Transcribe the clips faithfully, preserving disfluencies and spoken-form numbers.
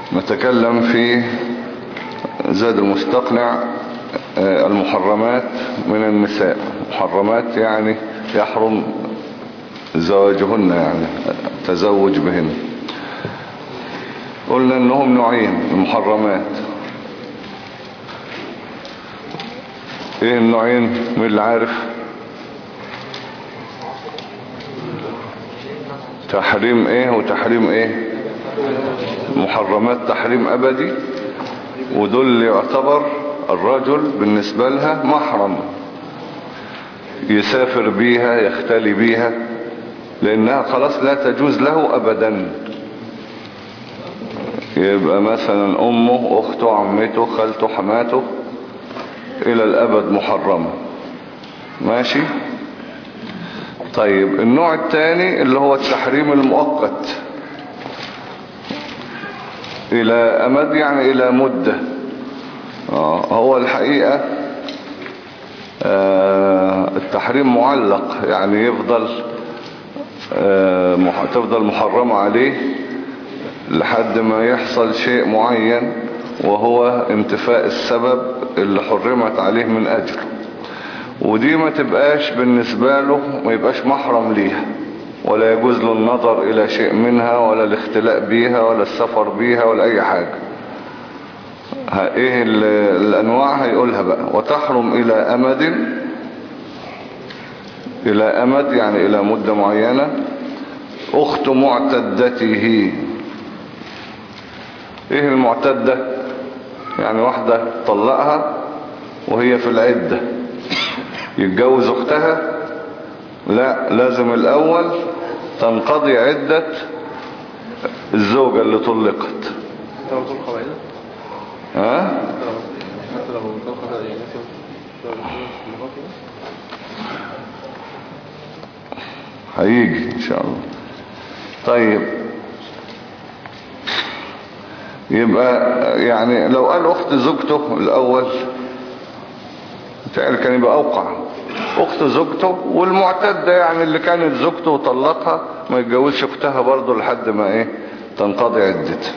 نتكلم في زاد المستقنع المحرمات من النساء. محرمات يعني يحرم زواجهن، يعني تزوج بهن. قلنا انهم نوعين المحرمات. ايه النوعين؟ مين اللي عارف؟ تحريم ايه وتحريم ايه؟ محرمات تحريم ابدي، ودول اللي يعتبر الرجل بالنسبة لها محرم، يسافر بيها يختلي بيها لانها خلاص لا تجوز له ابدا. يبقى مثلا امه، اخته، عمته، خالته، حماته الى الابد محرمة. ماشي. طيب النوع الثاني اللي هو التحريم المؤقت الى امد، يعني الى مدة. آه هو الحقيقة آه التحريم معلق، يعني يفضل آه تفضل محرمة عليه لحد ما يحصل شيء معين، وهو انتفاء السبب اللي حرمت عليه من اجله. ودي ما تبقاش بالنسبة له، ما يبقاش محرم ليها، ولا يجوز له النظر الى شيء منها، ولا الاختلاء بيها، ولا السفر بيها، ولا اي حاجة. ايه الانواع هيقولها بقى. وتحرم الى امد، الى امد يعني الى مدة معينة. اخت معتدته. ايه المعتدة؟ يعني واحدة طلقها وهي في العدة، يتجوز اختها؟ لا، لازم الاول تنقضي عدة الزوجة اللي طلقت. ها؟ هيجي ان شاء الله. طيب يبقى يعني لو قال اخت زوجته الاول تعالى كان يبقى اوقع. اخت زوجته والمعتدة يعني اللي كانت زوجته وطلقها ما يتجوزش اختها برضه لحد ما ايه تنقضي عدتها.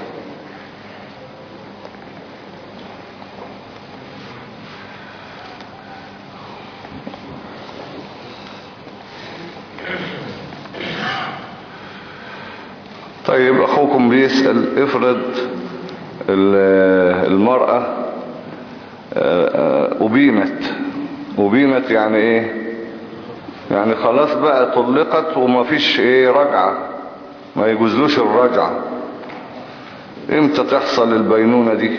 طيب اخوكم بيسأل، افرض المرأة أبينت. أبينت يعني ايه؟ يعني خلاص بقى طلقت وما فيش ايه رجعة، ما يجوزلوش الرجعة. امتى تحصل البينونة دي؟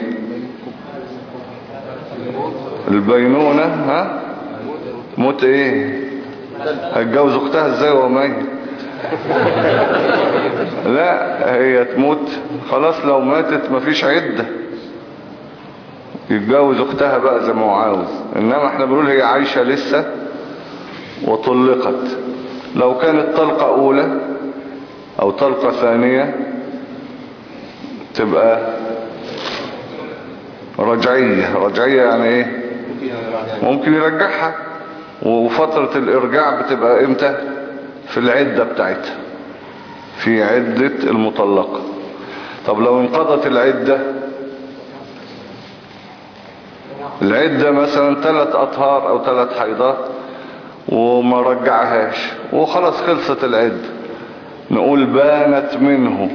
البينونة ها؟ موت ايه؟ هتجوز اختها ازاي وهو ميت؟ لا، هي تموت خلاص. لو ماتت مفيش عدة، يتجوز اختها بقى زي ما هو عاوز. انما احنا بنقول هي عايشة لسه وطلقت. لو كانت طلقة اولى او طلقة ثانية تبقى رجعية. رجعية يعني ايه؟ ممكن يرجعها. وفترة الارجاع بتبقى امتى؟ في العدة بتاعتها، في عدة المطلقة. طب لو انقضت العدة، العدة مثلا ثلاث اطهار او ثلاث حيضات وما رجعهاش وخلاص خلصت العدة، نقول بانت منه.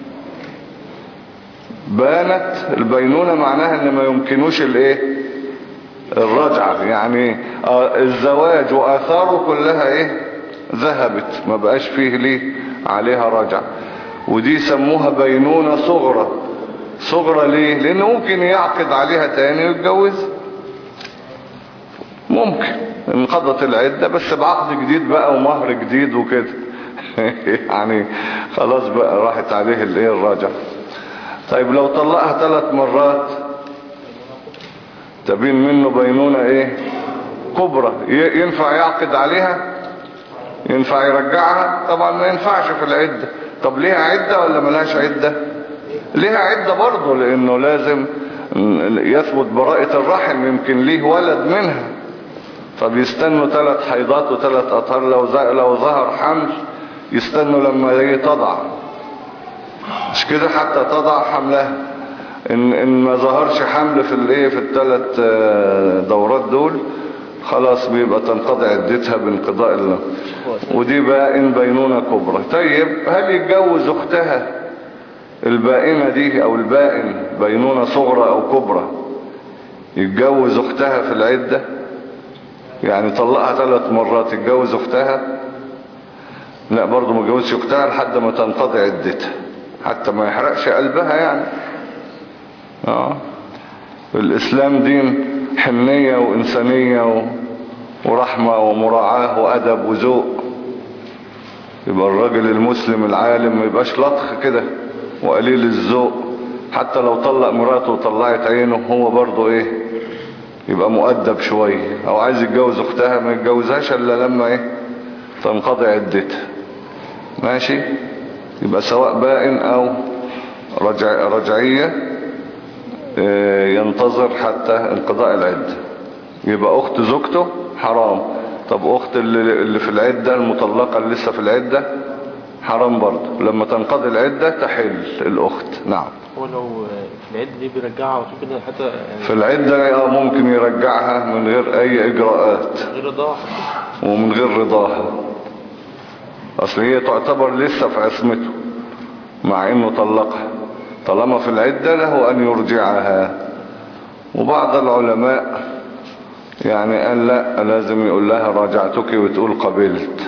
بانت البينونة معناها ان ما يمكنوش الايه الرجعة، يعني الزواج واثاره كلها ايه ذهبت، ما بقاش فيه ليه عليها رجعة. ودي سموها بينونة صغرى. صغرى ليه؟ لانه ممكن يعقد عليها تاني ويتجوز، ممكن انقضت العدة بس بعقد جديد بقى ومهر جديد وكده. يعني خلاص بقى راحت عليه الايه الرجعة. طيب لو طلقها ثلاث مرات تبين منه بينونة ايه كبرى، ينفع يعقد عليها؟ ينفع يرجعها؟ طبعا ما ينفعش في العدة. طب ليها عدة ولا ملهاش عدة؟ ليها عدة برضه، لانه لازم يثبت براءة الرحم، يمكن ليه ولد منها. فبيستنوا ثلاث حيضات وثلاث اطهار. لو لو ظهر حمل يستنوا لما هي تضع، مش كده حتى تضع حملها. ان, إن ما ظهرش حمل في الايه في الثلاث دورات دول خلاص بيبقى تنقضي عدتها بانقضاء الله. ودي بائن بينونة كبرى. طيب هل يتجوز اختها البائنة دي او البائن بينونة صغرى او كبرى يتجوز اختها في العدة؟ يعني طلقها ثلاث مرات يتجوز اختها؟ لا برضو ما يتجوزش اختها لحد ما تنقضي عدتها حتى ما يحرقش قلبها يعني. اه الاسلام دين حنية وانسانية ورحمة ومراعاة وادب وذوق. يبقى الراجل المسلم العالم ما يبقاش لطخ كده وقليل الذوق، حتى لو طلق مراته وطلعت عينه هو برضو ايه يبقى مؤدب شوية. او عايز يتجوز اختها ما يتجوزهاش الا لما ايه تنقضي عدتها. ماشي. يبقى سواء بائن او رجع رجعية ينتظر حتى انقضاء العدة. يبقى اخت زوجته حرام. طب اخت اللي, اللي في العدة المطلقة اللي لسه في العدة حرام برضه. لما تنقضي العدة تحل الاخت. نعم. هو لو في العدة دي بيرجعها وشوف كده حتى يعني في العدة ممكن يرجعها من غير اي اجراءات غير رضاها ومن غير رضاها. اصل هي تعتبر لسه في عصمته مع انه طلقها. طالما في العدة له ان يرجعها. وبعض العلماء يعني قال لا لازم يقول لها راجعتك وتقول قبلت،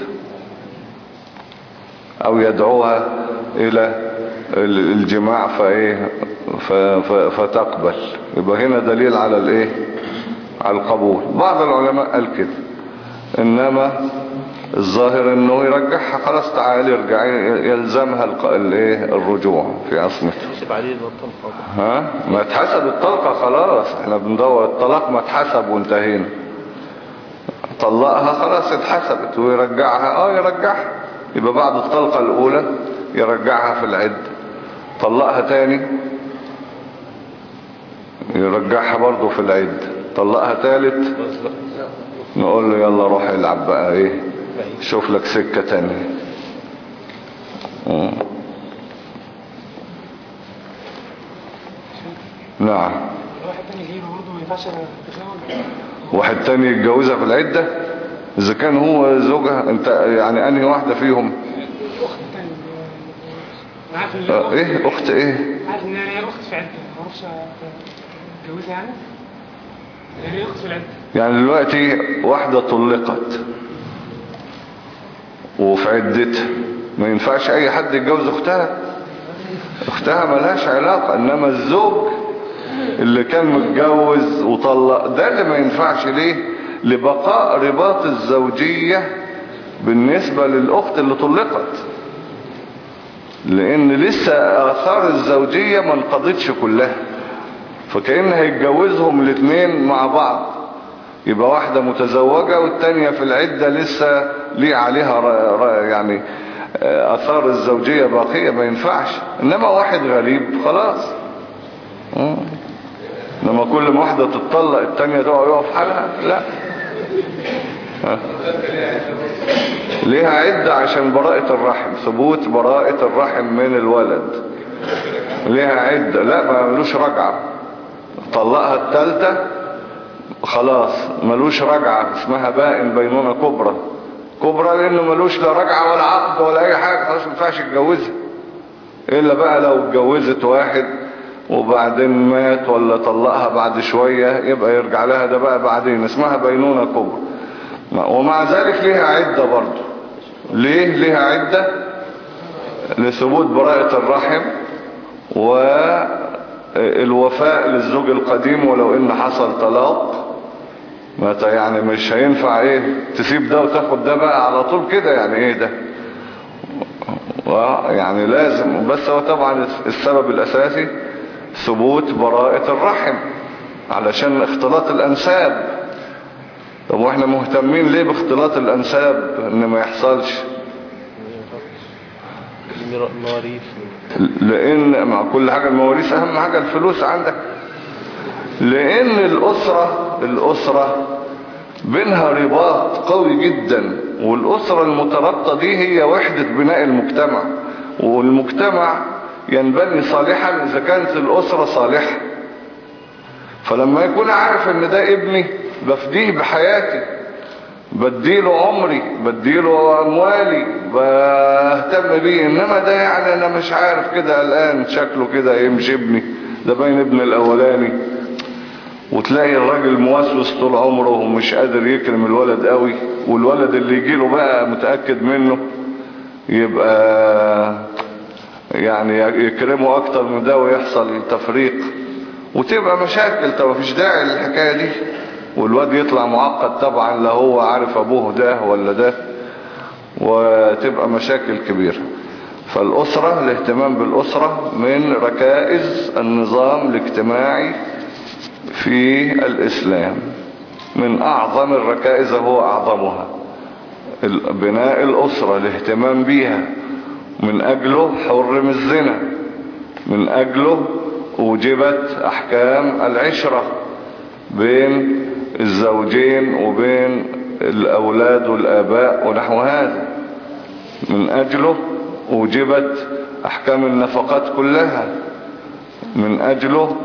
او يدعوها الى الجماع فايه فتقبل. يبقى هنا دليل على الايه على القبول. بعض العلماء قال كده، انما الظاهر انه يرجعها خلاص تعالي ارجعي يلزمها الايه الرجوع في عصمته. ها ما اتحسب الطلقة خلاص. احنا بندور الطلاق ما اتحسب وانتهينا. طلقها خلاص اتحسبت ويرجعها اه يرجعها. يبقى بعد الطلقة الاولى يرجعها في العدة. طلقها تاني يرجعها برضو في العدة. طلقها تالت نقول له يلا روح العب بقى ايه شوف لك سكة تانية. نعم. واحد تاني غيره برضه ما ينفعش تتزوج. واحد تاني يتجوزها في العدة اذا كان هو زوجها. انت يعني انهي واحدة فيهم؟ الاخت التانية. عارف ان اه ايه اخت ايه؟ عارف ان هي اخت في عدة ما اعرفش اتجوزها يعني. هي اخت في العدة. يعني دلوقتي واحدة طلقت وفي عدتها ما ينفعش اي حد يتجوز اختها. اختها ملهاش علاقة. انما الزوج اللي كان متجوز وطلق ده اللي ما ينفعش. ليه؟ لبقاء رباط الزوجية بالنسبة للاخت اللي طلقت، لان لسه اثار الزوجية ما انقضتش كلها. فكأن هيتجوزهم الاثنين مع بعض. يبقى واحدة متزوجة والتانية في العدة لسه ليه عليها يعني اثار الزوجية باقية. ما ينفعش. انما واحد غريب خلاص. انما كل ما واحدة تتطلق التانية تقع يقف حالها لا. ليها عدة عشان براءة الرحم، ثبوت براءة الرحم من الولد. ليها عدة. لا ما ملوش رجعة. طلقها الثالثة خلاص ملوش رجعة. اسمها بائن بينونة كبرى. كبرى لانه ملوش لا رجعة ولا عقد ولا اي حاجة. خلاص ما ينفعش يتجوزها. الا بقى لو اتجوزت واحد وبعدين مات ولا طلقها بعد شوية يبقى يرجع لها. ده بقى بعدين اسمها بينونة كبرى. ومع ذلك ليها عدة برضو. ليه ليها عدة؟ لثبوت براءة الرحم والوفاء للزوج القديم ولو ان حصل طلاق. متى يعني مش هينفع ايه تسيب ده وتاخد ده بقى على طول كده. يعني ايه ده يعني لازم. بس هو طبعا السبب الاساسي ثبوت براءة الرحم علشان اختلاط الانساب. طب واحنا مهتمين ليه باختلاط الانساب ان ما يحصلش؟ المواريث. لان مع كل حاجة المواريث اهم حاجة الفلوس عندك. لان الاسرة الاسرة بينها رباط قوي جدا. والاسرة المترابطة دي هي وحدة بناء المجتمع. والمجتمع ينبني صالحا إذا كانت الأسرة صالحة. فلما يكون عارف ان ده ابني بفديه بحياتي، بديله عمري، بديله اموالي، بهتم بيه. انما ده يعني انا مش عارف كده الان شكله كده يمشي ابني، ده باين ابن الاولاني. وتلاقي الراجل موسوس طول عمره ومش قادر يكرم الولد قوي، والولد اللي يجيله بقى متأكد منه يبقى يعني يكرمه اكتر من ده ويحصل تفريق وتبقى مشاكل. طب مفيش داعي للحكاية دي، والواد يطلع معقد طبعا، لا هو عارف ابوه ده ولا ده، وتبقى مشاكل كبيرة. فالأسرة، الاهتمام بالأسرة من ركائز النظام الاجتماعي في الإسلام، من أعظم الركائز، هو أعظمها بناء الأسرة، الاهتمام بيها. من أجله حرم الزنا، من أجله أوجبت أحكام العشرة بين الزوجين وبين الأولاد والآباء ونحو هذا. من أجله أوجبت أحكام النفقات كلها. من أجله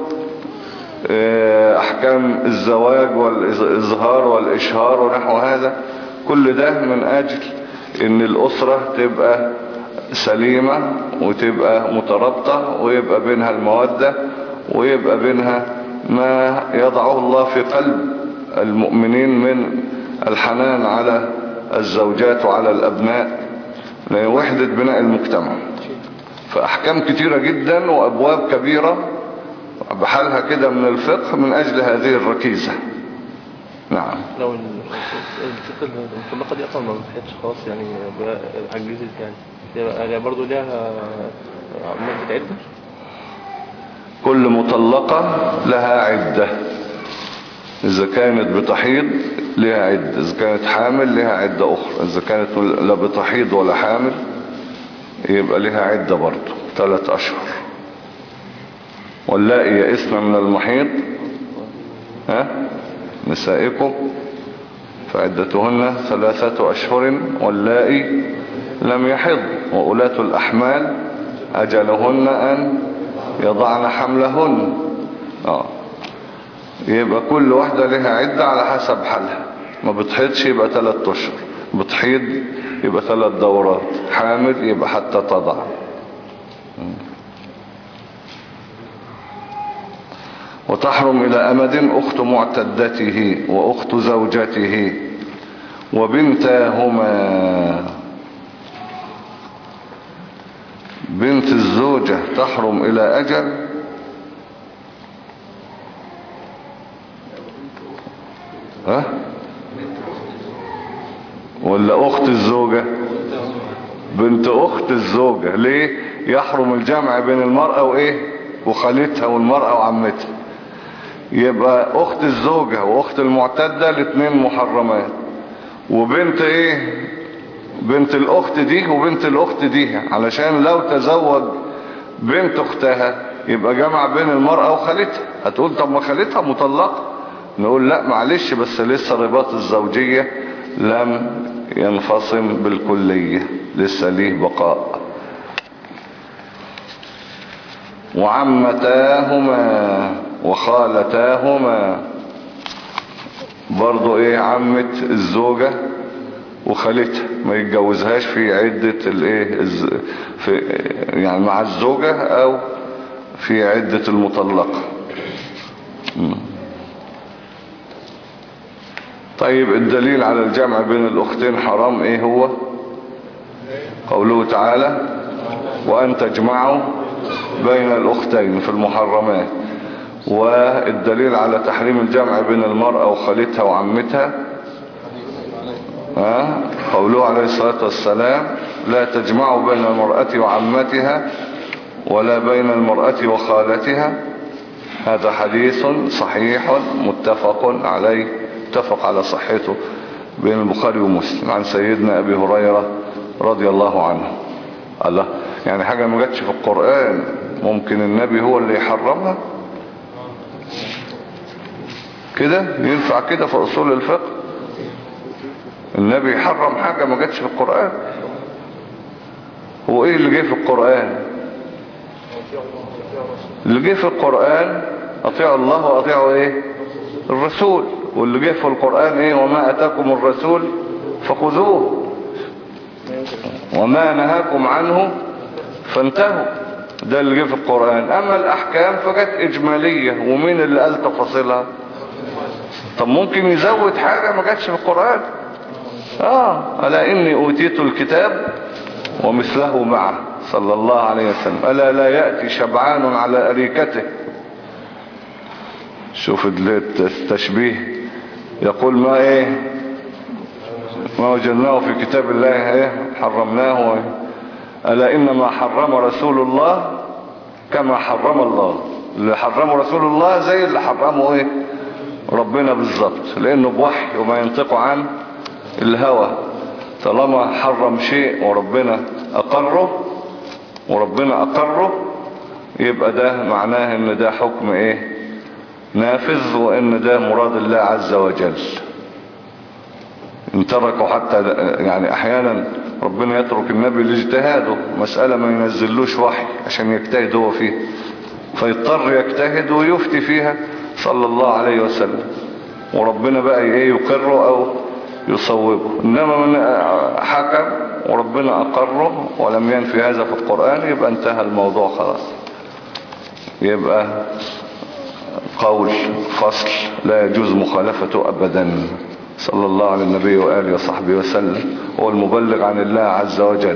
أحكام الزواج والإظهار والإشهار ونحو هذا. كل ده من أجل إن الأسرة تبقى سليمة وتبقى مترابطة ويبقى بينها المودة ويبقى بينها ما يضعه الله في قلب المؤمنين من الحنان على الزوجات وعلى الأبناء لوحدة بناء المجتمع. فأحكام كتيرة جدا وأبواب كبيرة بحالها كده من الفقه من أجل هذه الركيزة. نعم. لو الست المطلقة دي أصلا ما بتحيطش خلاص يعني عجزت يعني، يبقى برضه ليها مدة عدة؟ كل مطلقة لها عدة. إذا كانت بتحيض لها عدة، إذا كانت حامل لها عدة أخرى، إذا كانت لا بتحيض ولا حامل يبقى لها عدة برضه ثلاث أشهر. واللائي يئسن من المحيض ها نسائكم فعدتهن ثلاثة أشهر واللائي لم يحض وأولاة الأحمال أجلهن أن يضعن حملهن. آه. يبقى كل واحدة لها عدة على حسب حالها. ما بتحيضش يبقى ثلاث أشهر، بتحيض يبقى ثلاث دورات، حامل يبقى حتى تضع. وتحرم إلى أمد أخت معتدته وأخت زوجته وبنتاهما. بنت الزوجة تحرم إلى أجل، ها ولا أخت الزوجة؟ بنت أخت الزوجة. ليه يحرم الجمع بين المرأة وإيه وخالتها والمرأة وعمتها؟ يبقى أخت الزوجة وأخت المعتدة الاثنين محرمات. وبنت إيه؟ بنت الأخت دي وبنت الأخت دي، علشان لو تزوج بنت أختها يبقى جمع بين المرأة وخالتها. هتقول طب ما خالتها مطلقة، نقول لا معلش، بس لسه رباط الزوجية لم ينفصم بالكلية، لسه ليه بقاء. وعمتاهما وخالتاهما برضو ايه، عمة الزوجة وخالتها ما يتجوزهاش في عدة الايه في يعني مع الزوجة او في عدة المطلقة. طيب الدليل على الجمع بين الاختين حرام ايه هو؟ قوله تعالى وان تجمعوا بين الاختين في المحرمات. والدليل على تحريم الجمع بين المرأة وخالتها وعمتها ها قوله عليه الصلاة والسلام لا تجمعوا بين المرأة وعمتها ولا بين المرأة وخالتها. هذا حديث صحيح متفق عليه، اتفق على صحته بين البخاري ومسلم عن سيدنا أبي هريرة رضي الله عنه. الله، يعني حاجة ما جاتش في القرآن ممكن النبي هو اللي يحرمها كده؟ ينفع كده في أصول الفقه النبي يحرم حاجة ما جاتش في القرآن؟ هو ايه اللي جاي في القرآن؟ اللي جه في القرآن اطيعوا الله واطيعوا ايه الرسول، واللي جه في القرآن ايه وما اتاكم الرسول فخذوه وما نهاكم عنه فانتهوا، ده اللي جه في القرآن. اما الاحكام فجت اجمالية، ومين اللي قال تفاصيلها؟ طب ممكن يزود حاجة ما جاتش في القرآن. اه ألا إني أوتيت الكتاب ومثله معه صلى الله عليه وسلم، ألا لا يأتي شبعان على أريكته. شوف التشبيه، يقول ما ايه ما وجدناه في كتاب الله ايه حرمناه إيه؟ ألا إنما حرم رسول الله كما حرم الله. اللي حرمه رسول الله زي اللي حرمه ايه ربنا بالظبط، لأنه بوحي وما ينطق عن الهوى. طالما حرم شيء وربنا أقره وربنا أقره يبقى ده معناه ان ده حكم ايه نافذ، وان ده مراد الله عز وجل. ان تركوا حتى يعني احيانا ربنا يترك النبي لاجتهاده، مسألة ما ينزلوش وحي عشان يجتهد هو فيه، فيضطر يجتهد ويفتي فيها صلى الله عليه وسلم، وربنا بقى ايه يقره او يصوبه. انما من حكم وربنا اقره ولم ينفي هذا في القرآن يبقى انتهى الموضوع خلاص، يبقى قول فصل لا يجوز مخالفته ابدا. صلى الله على النبي وآله وصحبه وسلم، هو المبلغ عن الله عز وجل.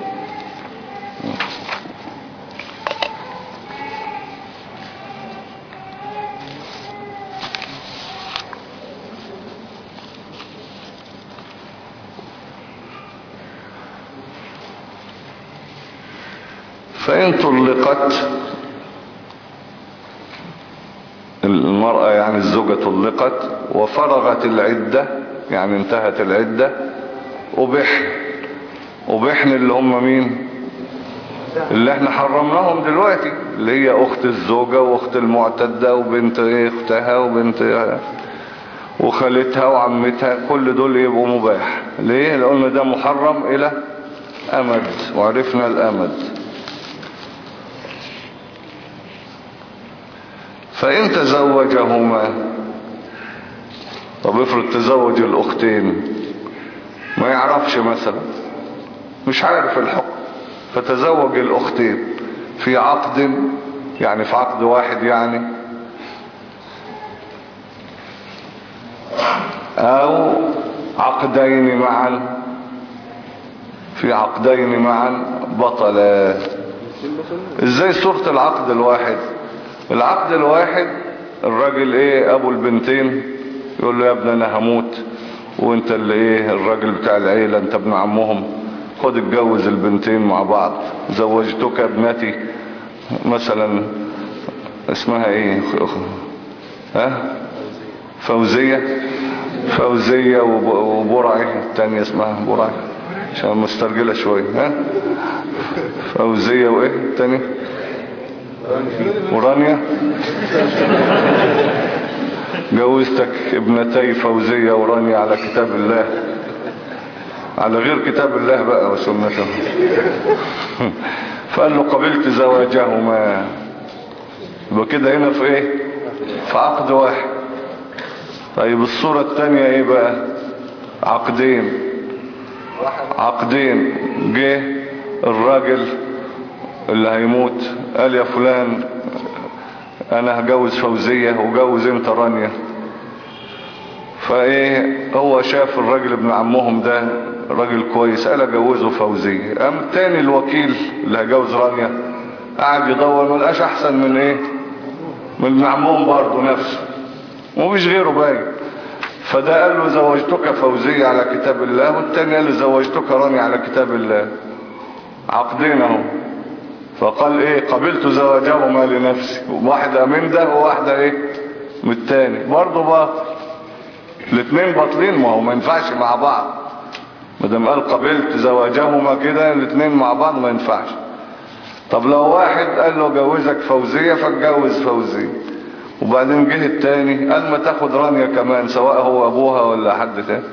فإن طلقت المرأة يعني الزوجة طلقت وفرغت العدة يعني انتهت العدة، وبحن وبحن اللي هم مين اللي احنا حرمناهم دلوقتي، اللي هي اخت الزوجة واخت المعتدة وبنت اختها وبنت وخالتها وعمتها، كل دول يبقوا مباح. ليه؟ لأن ده محرم الى امد، وعرفنا الامد. فإن تزوجهما، طب افرض تزوج الأختين ما يعرفش مثلا، مش عارف الحكم، فتزوج الأختين في عقد يعني في عقد واحد يعني، أو عقدين معا في عقدين معا بطلا. ازاي صورة العقد الواحد؟ العقد الواحد الراجل ايه ابو البنتين يقول له يا ابني انا هموت وانت اللي ايه الراجل بتاع العيلة انت ابن عمهم، خد اتجوز البنتين مع بعض، زوجتك ابنتي مثلا اسمها ايه ها فوزية فوزية وبرعي التانية اسمها برعي عشان مسترجلة شوية، ها فوزية وايه التانية ورانيا. جوزتك ابنتي فوزية ورانيا على كتاب الله، على غير كتاب الله بقى وسنته. فقال له قبلت زواجهما، يبقى كده هنا في ايه في عقد واحد. طيب الصورة التانية ايه بقى؟ عقدين عقدين جه الراجل اللي هيموت قال يا فلان انا هجوز فوزية وجوز انت رانيا، فايه هو شاف الراجل ابن عمهم ده راجل كويس قال اجوزه فوزية، قام تاني الوكيل اللي هجوز رانيا قاعد يدور ملقاش احسن من ايه من ابن عمهم برضه نفسه ومش غيره باين، فده قال له زوجتك فوزية على كتاب الله، والتاني قال له زوجتك رانيا على كتاب الله، عقدين اهو. فقال ايه قبلت زواجهما لنفسي، واحدة من ده وواحدة ايه من التاني، برضه باطل الاثنين باطلين، ما هو ما ينفعش مع بعض. مادام قال قبلت زواجهما كده الاثنين مع بعض ما ينفعش. طب لو واحد قال له جوزك فوزية فاتجوز فوزية، وبعدين جه التاني قال ما تاخد رانيا كمان سواء هو ابوها ولا حد تاني،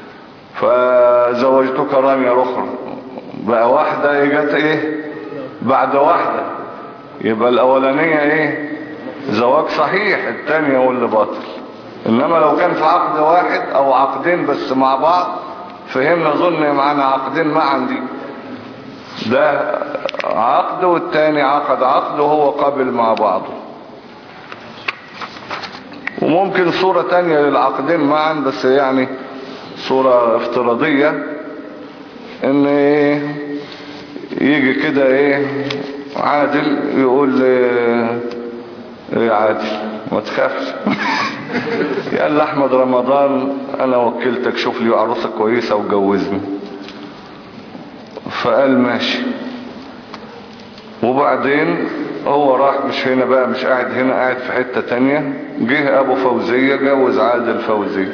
فزوجتك رانيا اخرى، بقى واحدة جت ايه بعد واحدة، يبقى الاولانية ايه زواج صحيح، التانية هو اللي باطل. انما لو كان في عقد واحد او عقدين بس مع بعض، فهمنا ظن معنا عقدين معا دي، ده عقد والتاني عقد عقد وهو قابل مع بعضه. وممكن صورة تانية للعقدين معا بس يعني صورة افتراضية، ان يجي كده ايه عادل يقول ايه عادل ما تخافش قال لي احمد رمضان انا وكلتك شوف لي عروسة كويسة وجوزني. فقال ماشي. وبعدين هو راح مش هنا بقى، مش قاعد هنا، قاعد في حتة تانية. جه ابو فوزية جوز عادل فوزية،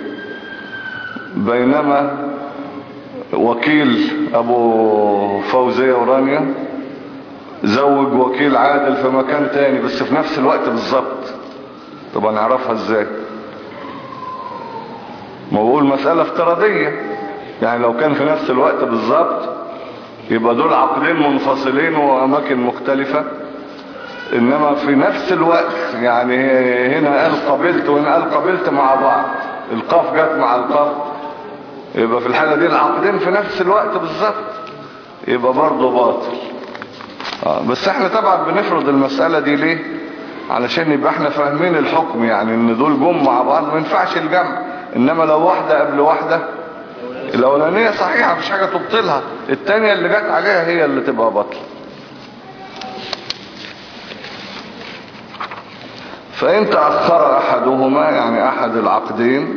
بينما وكيل ابو فوزية ورانيا زوج وكيل عادل في مكان تاني بس في نفس الوقت بالظبط. طب نعرفها ازاي؟ ما بقول مسألة افتراضية، يعني لو كان في نفس الوقت بالظبط يبقى دول عقدين منفصلين واماكن مختلفة. انما في نفس الوقت يعني هنا قال قبلت وهنا قال قبلت مع بعض، القاف جت مع القاف، يبقى في الحالة دي العقدين في نفس الوقت بالظبط، يبقى برضه باطل. آه بس احنا طبعا بنفرض المسألة دي ليه؟ علشان يبقى احنا فاهمين الحكم، يعني ان دول جم مع بعض ما ينفعش الجمع. انما لو واحدة قبل واحدة الاولانية صحيحة مفيش حاجة تبطلها، التانية اللي جت عليها هي اللي تبقى باطل. فإن تأخر أحدهما يعني أحد العقدين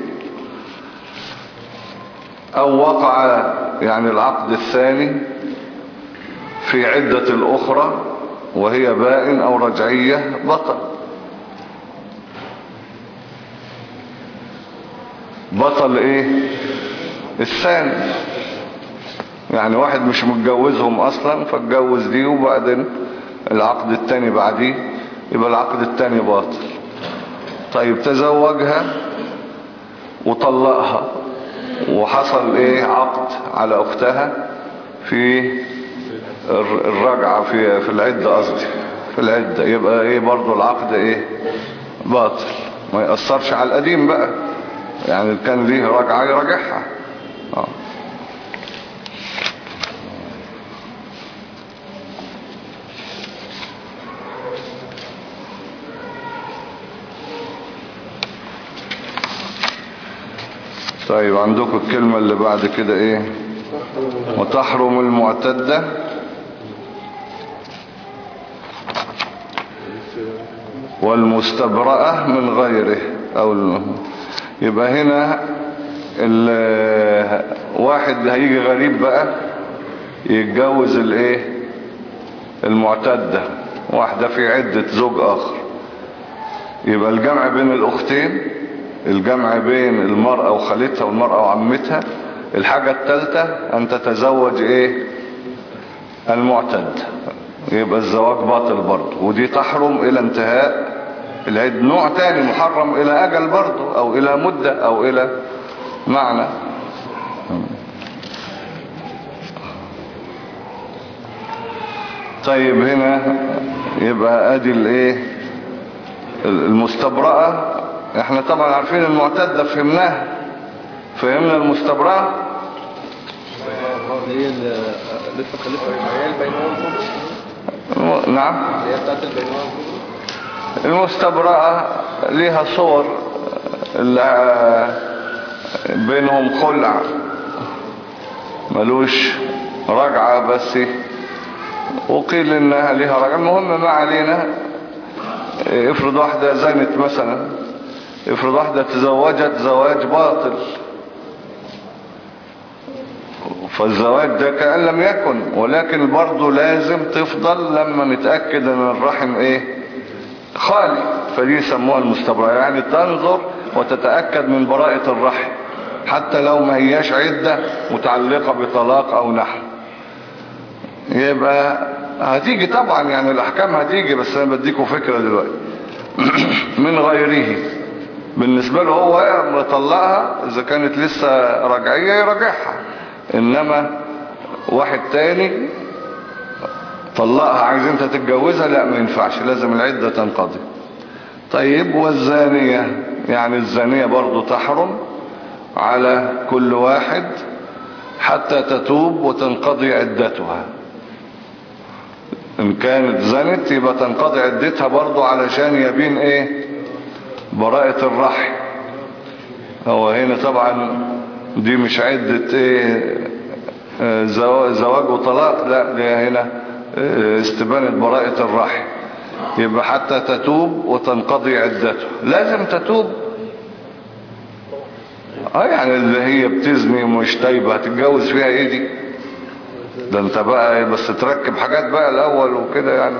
أو وقع يعني العقد الثاني في عدة الأخرى وهي بائن أو رجعية بطل. بطل إيه الثاني، يعني واحد مش متجوزهم أصلا فاتجوز دي وبعدين العقد الثاني بعديه، يبقى العقد الثاني باطل. طيب تزوجها وطلقها وحصل ايه عقد على اختها في الرجعة في في العدة، قصدي في العدة، يبقى ايه برضو العقد ايه باطل، ما يأثرش على القديم بقى، يعني كان ليه رجعة يرجعها. اه طيب عندكم الكلمة اللي بعد كده ايه؟ وتحرم المعتدة والمستبرأة من غيره او يبقى هنا واحد هيجي غريب بقى يتجوز الايه المعتدة، واحدة في عدة زوج اخر، يبقى الجمع بين الاختين، الجمع بين المرأة وخالتها والمرأة وعمتها. الحاجة الثالثة ان تتزوج ايه المعتد، يبقى الزواج باطل برضه، ودي تحرم الى انتهاء العد. نوع تاني محرم الى اجل برضه او الى مدة او الى معنى. طيب هنا يبقى ادي الايه المستبرأة. احنا طبعا عارفين المعتدة فهمناها، فهمنا المستبرأة هي لسه خليفة هي البينوان. نعم هي بتاعت البينوان. المستبرأة ليها صور اللي بينهم خلع ملوش رجعة بس، وقيل انها ليها رجعة. المهم ما علينا. افرض واحدة زنت مثلا، افرض واحدة تزوجت زواج باطل، فالزواج ده كأن لم يكن، ولكن برضه لازم تفضل لما نتأكد ان الرحم ايه خالي، فدي يسموها المستبرأة، يعني تنظر وتتأكد من براءة الرحم حتى لو ما هياش عدة متعلقة بطلاق او نحو. يبقى هتيجي طبعا يعني الاحكام هتيجي، بس انا بديكم فكرة دلوقتي. من غيره بالنسبة له هو مطلقها، اذا كانت لسه رجعية يرجعها، انما واحد تاني طلقها عايز انت تتجوزها، لا ما ينفعش، لازم العدة تنقضي. طيب والزانية، يعني الزانية برضو تحرم على كل واحد حتى تتوب وتنقضي عدتها. ان كانت زنت يبقى تنقضي عدتها برضو علشان يبين ايه؟ براءة الرحم. هو هنا طبعا دي مش عدة ايه زواج وطلاق، لا دي هنا استبانة براءة الرحم. يبقى حتى تتوب وتنقضي عدته، لازم تتوب. اه يعني اللي هي بتزني ومش تايبة هتتجوز فيها ايه دي؟ ده انت بقى بس تركب حاجات بقى الاول وكده يعني.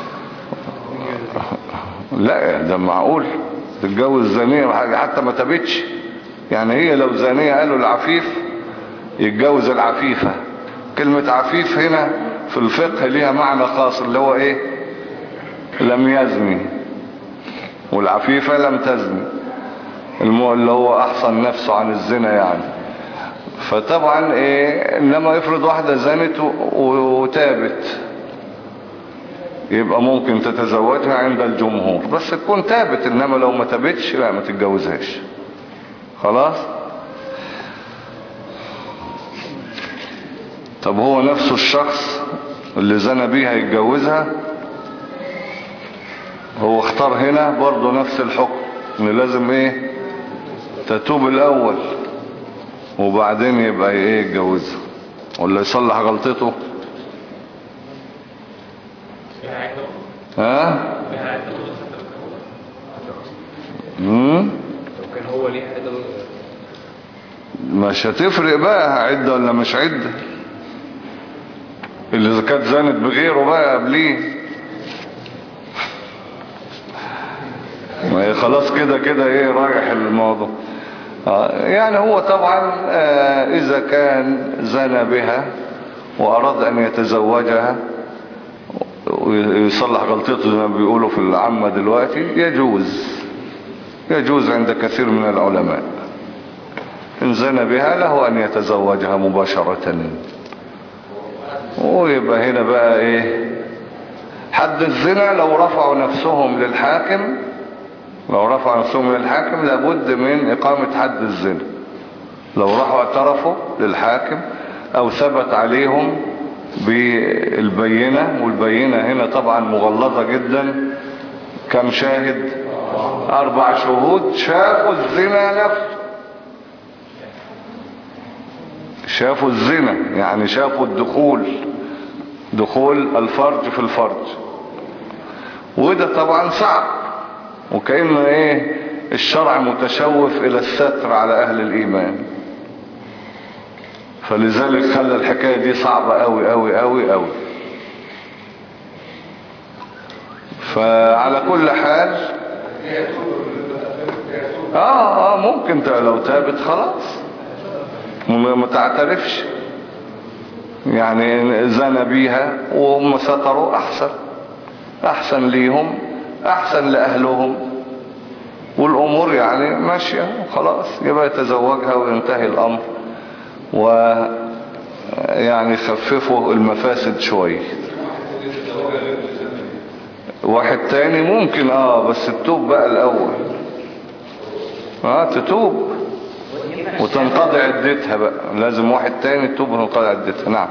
لا ده معقول تتجوز زانية حتى ما تابتش؟ يعني هي لو زانية قالوا العفيف يتجوز العفيفة. كلمة عفيف هنا في الفقه ليها معنى خاص اللي هو ايه؟ لم يزني. والعفيفة لم تزني، اللي هو احصن نفسه عن الزنا يعني. فطبعا ايه، انما يفرض واحدة زنت وتابت يبقى ممكن تتزوجها عند الجمهور، بس تكون تابت. انما لو ما تابتش لا ما تتجوزهاش. خلاص. طب هو نفسه الشخص اللي زنى بيها يتجوزها، هو اختار هنا برضو نفس الحكم ان لازم ايه؟ تتوب الاول وبعدين يبقى ايه يتجوزها، ولا يصلح غلطته؟ ها؟ امم لو كان هو ليه عدة مش هتفرق بقى عدة ولا مش عدة، اللي اذا كانت زانت بغيره بقى قبليه. ما هي خلاص كده كده ايه رايح الموضوع. يعني هو طبعا اذا كان زنى بها واراد ان يتزوجها ويصلح غلطته زي ما بيقولوا في العامة دلوقتي، يجوز يجوز عند كثير من العلماء. إن زنى بها له أن يتزوجها مباشرة. ويبقى هنا بقى إيه؟ حد الزنا لو رفعوا نفسهم للحاكم، لو رفعوا نفسهم للحاكم لابد من إقامة حد الزنا. لو راحوا اعترفوا للحاكم أو ثبت عليهم بالبينة، والبينة هنا طبعا مغلظة جدا. كم شاهد؟ أربع شهود شافوا الزنا نفسه، شافوا الزنا يعني شافوا الدخول، دخول الفرج في الفرج. وده طبعا صعب، وكأنه ايه الشرع متشوف الى الستر على اهل الايمان، فلذلك خلى الحكاية دي صعبة قوي قوي قوي قوي. فعلى كل حال اه اه ممكن لو تابت خلاص ما تعترفش، يعني زنى بيها وهم ستروا احسن، احسن ليهم احسن لاهلهم، والامور يعني ماشية خلاص. يبقى يتزوجها وينتهي الامر، ويعني خففوا المفاسد شوية. واحد تاني ممكن اه بس تتوب بقى الاول، اه تتوب وتنقضي عدتها بقى. لازم واحد تاني تتوب وتنقضي عدتها. نعم.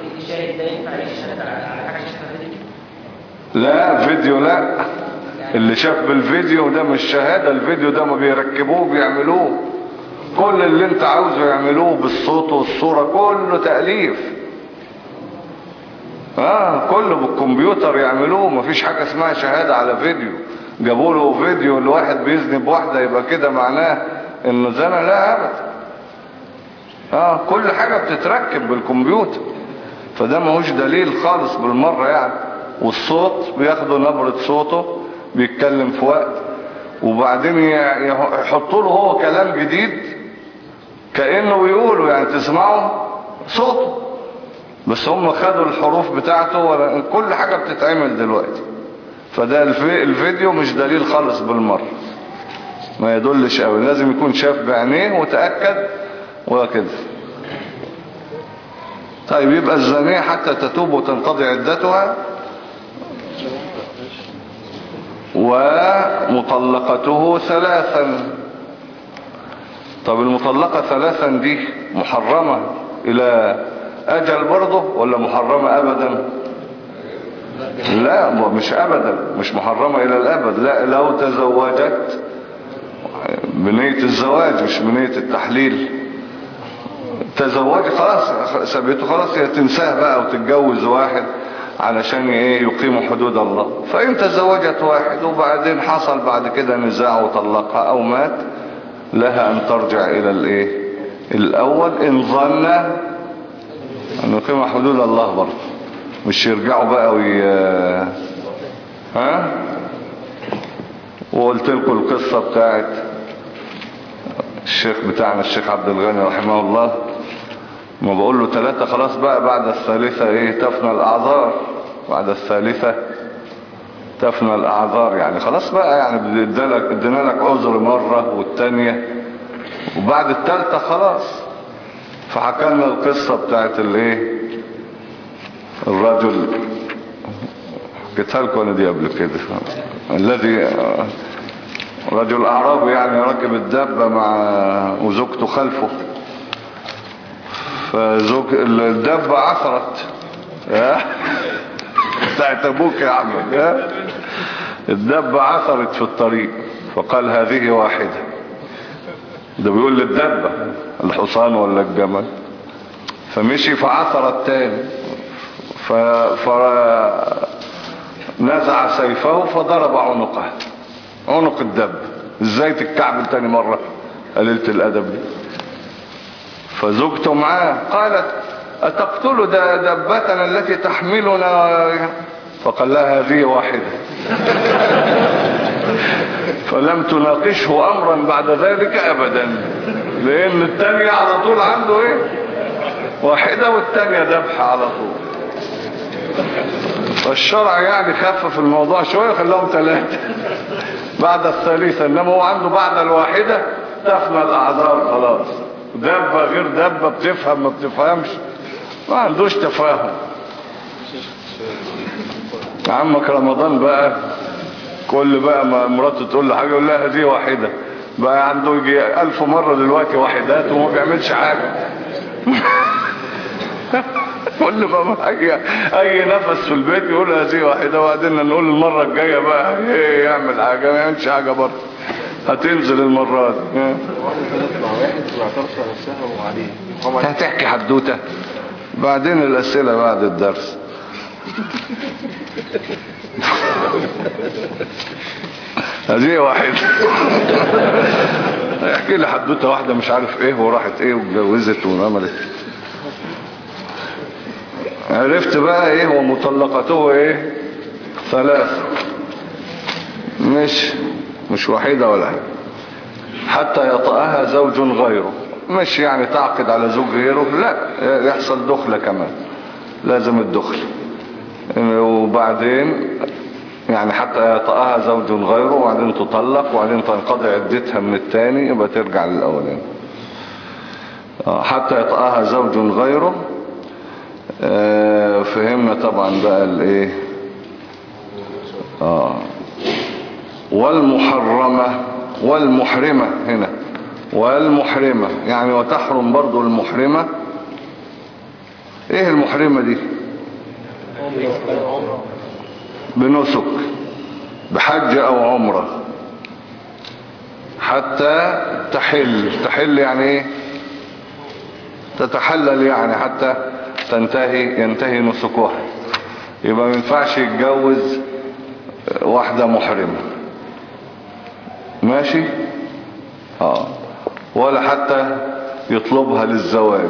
لا فيديو لا، اللي شاف بالفيديو ده مش شهادة. الفيديو ده ما بيركبوه بيعملوه، كل اللي انت عاوزه يعملوه بالصوت والصورة، كله تأليف. اه كله بالكمبيوتر يعملوه، مفيش حاجة اسمها شهادة على فيديو. جابوا له فيديو الواحد بيذنب واحدة يبقى كده معناه انه زنا؟ لا ابدا. اه كل حاجة بتتركب بالكمبيوتر، فده ماهوش دليل خالص بالمرة يعني. والصوت بياخدوا نبرة صوته بيتكلم في وقت، وبعدين يحطوا له هو كلام جديد كأنه بيقولوا، يعني تسمعوا صوته بس هم خدوا الحروف بتاعته. كل حاجة بتتعمل دلوقتي، فده الفيديو مش دليل خالص بالمرة، ما يدلش قوي. لازم يكون شاف بعينيه وتأكد وكده. طيب يبقى الزانية حتى تتوب وتنقضي عدتها ومطلقته ثلاثا. طب المطلقة ثلاثا دي محرمة الى اجل برضه ولا محرمة ابدا؟ لا مش ابدا، مش محرمة الى الابد. لا، لو تزوجت بنية الزواج مش بنية التحليل، تزوج خلاص سبيته خلاص، هي تنساه بقى وتتجوز واحد علشان ايه يقيموا حدود الله. فإن تزوجت واحد وبعدين حصل بعد كده نزاع وطلقها او مات، لها ان ترجع الى الايه الاول ان ظن ان يقيم حدود الله برضه، مش يرجعوا بقى وي... ها. وقلت لكم القصة بتاعت الشيخ بتاعنا الشيخ عبد الغني رحمه الله، ما بقول له ثلاثة خلاص بقى، بعد الثالثة ايه تفنى الاعذار، بعد الثالثة تفنى الاعذار، يعني خلاص بقى، يعني ادينا لك عذر مرة والتانية وبعد الثالثة خلاص. فحكى لنا القصة بتاعت الايه الرجل، حكيتها لكم انا دي قبل كده، الذي رجل اعرابي يعني راكب الدابة مع وزوجته خلفه، فزوج الدابة عثرت بتاعت ابوك يا عم، الدابة عثرت في الطريق، فقال هذه واحدة. ده بيقول للدابة الحصان ولا الجمل، فمشي فعثرت تاني، فنزع سيفه فضرب عنقه، عنق الدب. ازاي تتكعبل تاني مرة قليلة الادب دي؟ فزوجته معاه قالت اتقتل دبتنا التي تحملنا؟ فقال لها هذه واحدة. فلم تناقشه امرا بعد ذلك ابدا، لان التانية على طول عنده ايه واحدة والتانية ذبح على طول. فالشرع يعني خفف الموضوع شوية خلاهم ثلاثة بعد الثالثة، انما هو عنده بعد الواحدة تفنى الاعذار خلاص. دبة غير دبة، بتفهم ما بتفهمش، ما عندوش تفاهم. عمك رمضان بقى كل بقى ما مراته تقول له حاجة يقول لها دي واحدة، بقى عنده يجي ألف مرة دلوقتي واحدات وما بيعملش حاجة. كل بقى اي اي نفس في البيت يقول هذه واحدة، وبعدين نقول المرة الجاية بقى ايه يعمل حاجة، ما يعملش حاجة برضه، هتنزل المرة دي. هتحكي حدوتة بعدين الاسئلة بعد الدرس. هذه واحدة يحكي لي حدوتة واحدة مش عارف ايه وراحت ايه واتجوزت وعملت. عرفت بقى ايه ومطلقته ايه ثلاثة، مش مش وحيدة ولا حاجة. حتى يطأها زوج غيره، مش يعني تعقد على زوج غيره، لا يحصل دخلة كمان، لازم الدخل. وبعدين يعني حتى يطأها زوج غيره وبعدين تطلق وبعدين تنقضي عدتها من التاني يبقى ترجع للأولين. حتى يطأها زوج غيره. فهمنا طبعا بقى الايه اه والمحرمة والمحرمة هنا، والمحرمة يعني وتحرم برضو المحرمة. ايه المحرمة دي؟ بنسك، بحج او عمرة، حتى تحل. تحل يعني ايه؟ تتحلل، يعني حتى تنتهي ينتهي نسكها. يبقى ما ينفعش يتجوز واحدة محرمة، ماشي اه ولا حتى يطلبها للزواج.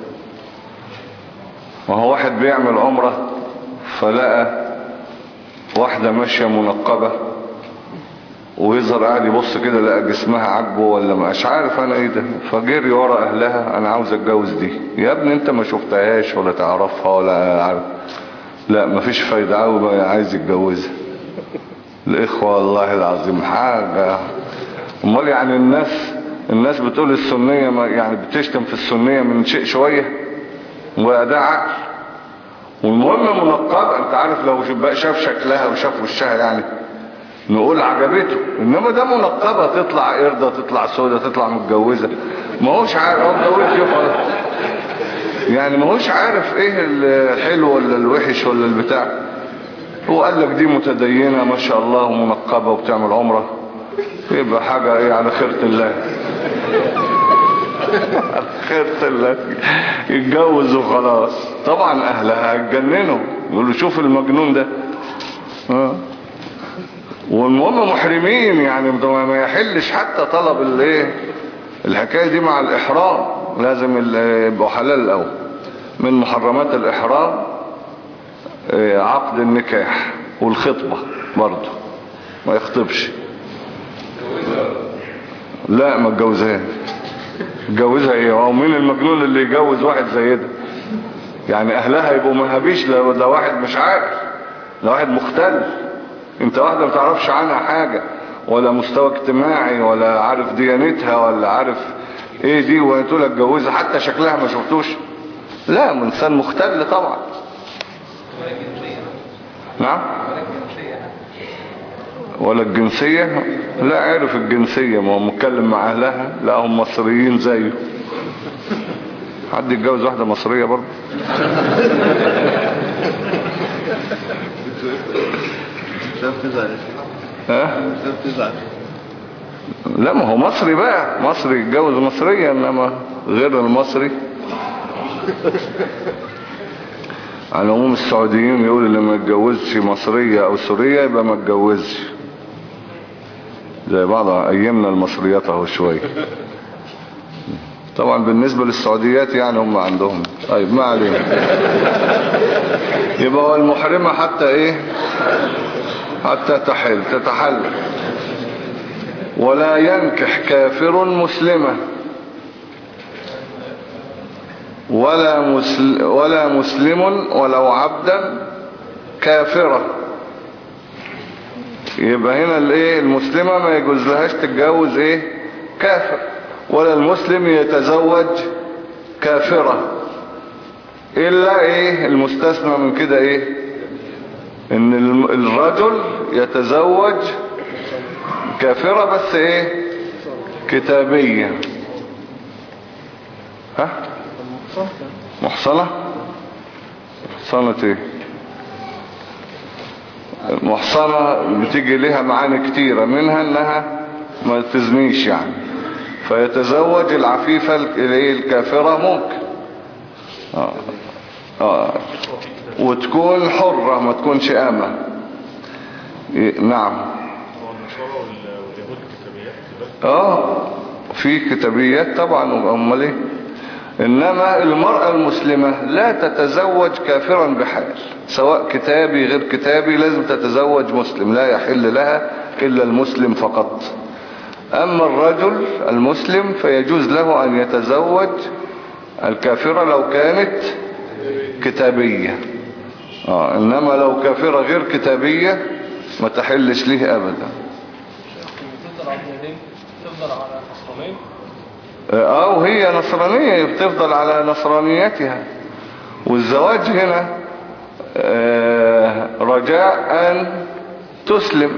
وهو واحد بيعمل عمرة فلقى واحدة ماشية منقبة ويظهر قاعد يبص كده لقى جسمها عجبه ولا مش عارف انا ايه ده، فجري ورا اهلها انا عاوز اتجوز دي. يا ابني انت ما شفتهاش ولا تعرفها ولا عارف. لا مفيش فايدة، عايز يتجوزها. الاخوة والله العظيم حاجة. امال يعني الناس الناس بتقول السنية ما يعني بتشتم في السنية من شيء شوية، وده عقل. والمهم منقبة، انت عارف لو بقى شاف شكلها وشاف وشها يعني نقول عجبته. انما ده منقبة، تطلع قردة، تطلع سودة، تطلع متجوزة، ما هوش عارف هو متجوز يفعل يعني، ما هوش عارف ايه الحلو ولا الوحش ولا البتاع. هو قال لك دي متدينة ما شاء الله ومنقبة وبتعمل عمرة، يبقى حاجة ايه على خيرة الله على خيرة الله، يتجوز وخلاص. طبعا اهلها هيتجننوا، يقولوا شوف المجنون ده. ها والمهم محرمين يعني، ما يحلش حتى طلب الايه الحكاية دي مع الإحرام، لازم يبقوا حلال الأول. من محرمات الإحرام عقد النكاح والخطبة برضه، ما يخطبش. لا ما اتجوزها، اتجوزها ايه؟ هو مين المجنون اللي يجوز واحد زي ده؟ يعني اهلها يبقوا مهابيش، لو ده واحد مش عاقل، ده واحد مختل. انت واحدة ما تعرفش عنها حاجة، ولا مستوى اجتماعي، ولا عارف ديانتها، ولا عارف ايه دي، وتقول لك اتجوزها حتى شكلها ما شفتوش. لا انسان مختل طبعا. نعم ولا الجنسية؟ لا عرف الجنسية، ما هو متكلم مع اهلها، لا هم مصريين زيه. حد يتجوز واحدة مصرية برضه؟ ها؟ لا ما هو مصري بقى، مصري يتجوز مصرية، انما غير المصري. على العموم السعوديين يقول اللي ما يتجوزش مصرية او سورية يبقى ما يتجوزش، زي بعض ايامنا المصريات اهو شوية. طبعا بالنسبة للسعوديات يعني هم عندهم. طيب ما علينا. يبقى هو المحرمة حتى ايه؟ حتى تحل تتحل. ولا ينكح كافر مسلمة ولا مسل ولا مسلم ولو عبدا كافرة. يبقى هنا الايه المسلمة ما يجوز لهاش تتجوز ايه كافر، ولا المسلم يتزوج كافرة، الا ايه المستثنى من كده ايه ان الرجل يتزوج كافرة بس ايه كتابية. ها محصنة؟ محصنة ايه؟ محصنة بتيجي لها معاني كتيرة، منها انها ما تزنيش يعني، فيتزوج العفيفة الكافرة ممكن. آه. آه. وتكون حرة ما تكونش آمة. نعم. اه في كتابيات طبعا، امال ايه. انما المرأة المسلمة لا تتزوج كافرا بحال، سواء كتابي غير كتابي، لازم تتزوج مسلم، لا يحل لها الا المسلم فقط. اما الرجل المسلم فيجوز له ان يتزوج الكافرة لو كانت كتابية. آه. انما لو كافرة غير كتابية ما تحلش ليه ابدا. تفضل على نصرانية؟ اه وهي نصرانية بتفضل على نصرانيتها. والزواج هنا آه رجاء ان تسلم.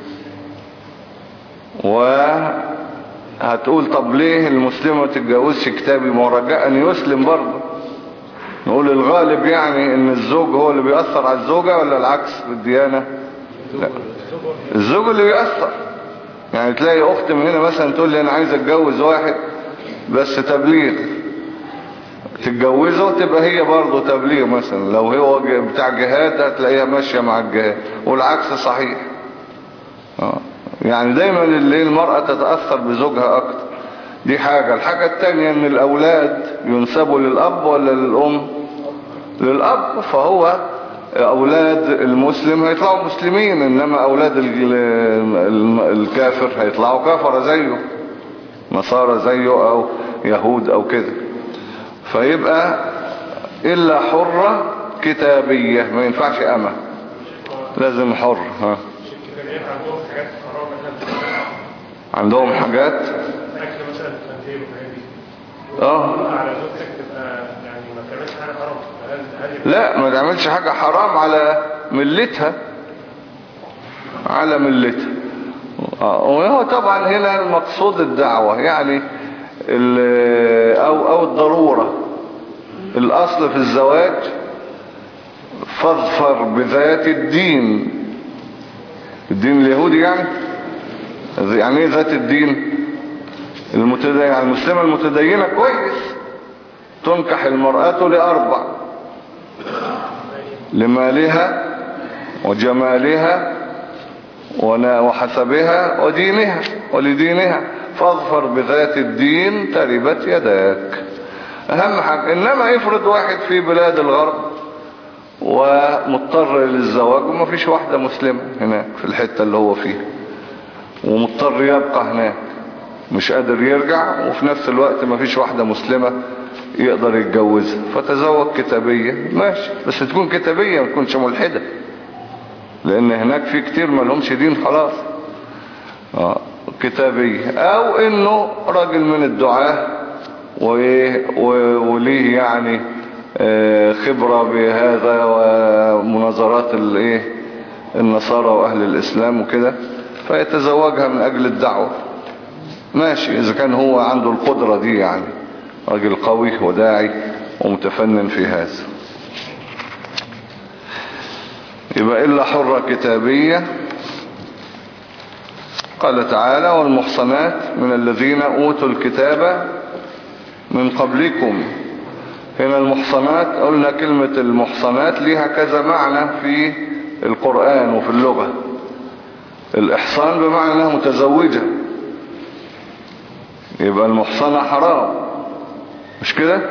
وهتقول طب ليه المسلمة ما تتجوزش كتابي؟ ما هو رجاء ان يسلم برضه. نقول الغالب يعني ان الزوج هو اللي بيأثر على الزوجة، ولا العكس بالديانة؟ لا الزوج اللي بيأثر. يعني تلاقي اخت من هنا مثلا تقول لي انا عايز اتجوز واحد بس تبليغ، تتجوزه تبقى هي برضه تبليغ مثلا. لو هو بتاع جهاد هتلاقيها ماشية مع الجهاد، والعكس صحيح. آه. يعني دايما اللي المرأة تتأثر بزوجها اكتر. دي حاجة. الحاجة التانية ان الاولاد ينسبوا للاب ولا للام؟ للاب. فهو اولاد المسلم هيطلعوا مسلمين، انما اولاد الكافر هيطلعوا كافر زيه، نصارى زيه او يهود او كده. فيبقى الا حرة كتابية، ما ينفعش امة، لازم حر. ها عندهم حاجات اه لا ما تعملش حاجة حرام على ملتها، على ملتها. اه وهو طبعا هنا المقصود الدعوة يعني او او الضرورة. الاصل في الزواج فاظفر بذات الدين. الدين اليهودي يعني يعني ايه ذات الدين؟ المتدين يعني المسلمة المتدينة كويس. تنكح المرأة لأربع: لمالها وجمالها وحسبها ودينها ولدينها فاظفر بذات الدين تربت يداك. اهم حاجة. انما يفرض واحد في بلاد الغرب ومضطر للزواج وما فيش واحدة مسلمة هناك في الحتة اللي هو فيها ومضطر يبقى هناك مش قادر يرجع وفي نفس الوقت ما فيش واحدة مسلمة يقدر يتجوزها فتزوج كتابية ماشي، بس تكون كتابية ما تكونش ملحدة لان هناك في كتير ما لهمش دين خلاص. آه كتابية. او انه راجل من الدعاة وليه يعني خبرة بهذا ومناظرات الايه النصارى واهل الاسلام وكده فيتزوجها من اجل الدعوة ماشي، اذا كان هو عنده القدرة دي يعني راجل قوي وداعي ومتفنن في هذا. يبقى إلا حرة كتابية. قال تعالى: والمحصنات من الذين أوتوا الكتاب من قبلكم. هنا المحصنات قلنا كلمة المحصنات ليها كذا معنى في القرآن وفي اللغة. الإحصان بمعنى أنها متزوجة، يبقى المحصنة حرام مش كده؟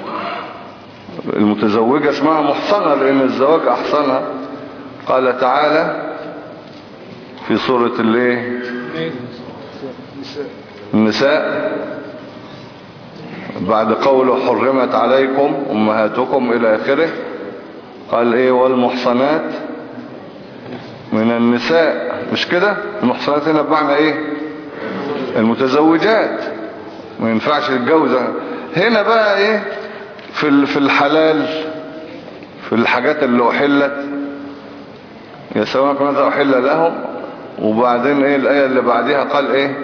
المتزوجة اسمها محصنة لأن الزواج أحصنها. قال تعالى في سورة الايه النساء بعد قوله حرمت عليكم أمهاتكم إلى آخره قال ايه والمحصنات من النساء مش كده؟ المحصنات هنا بمعنى ايه؟ المتزوجات ما ينفعش يتجوز. هنا بقى ايه في في الحلال في الحاجات اللي أحلت يسألونك ماذا أحل لهم وبعدين ايه الآية اللي بعدها قال ايه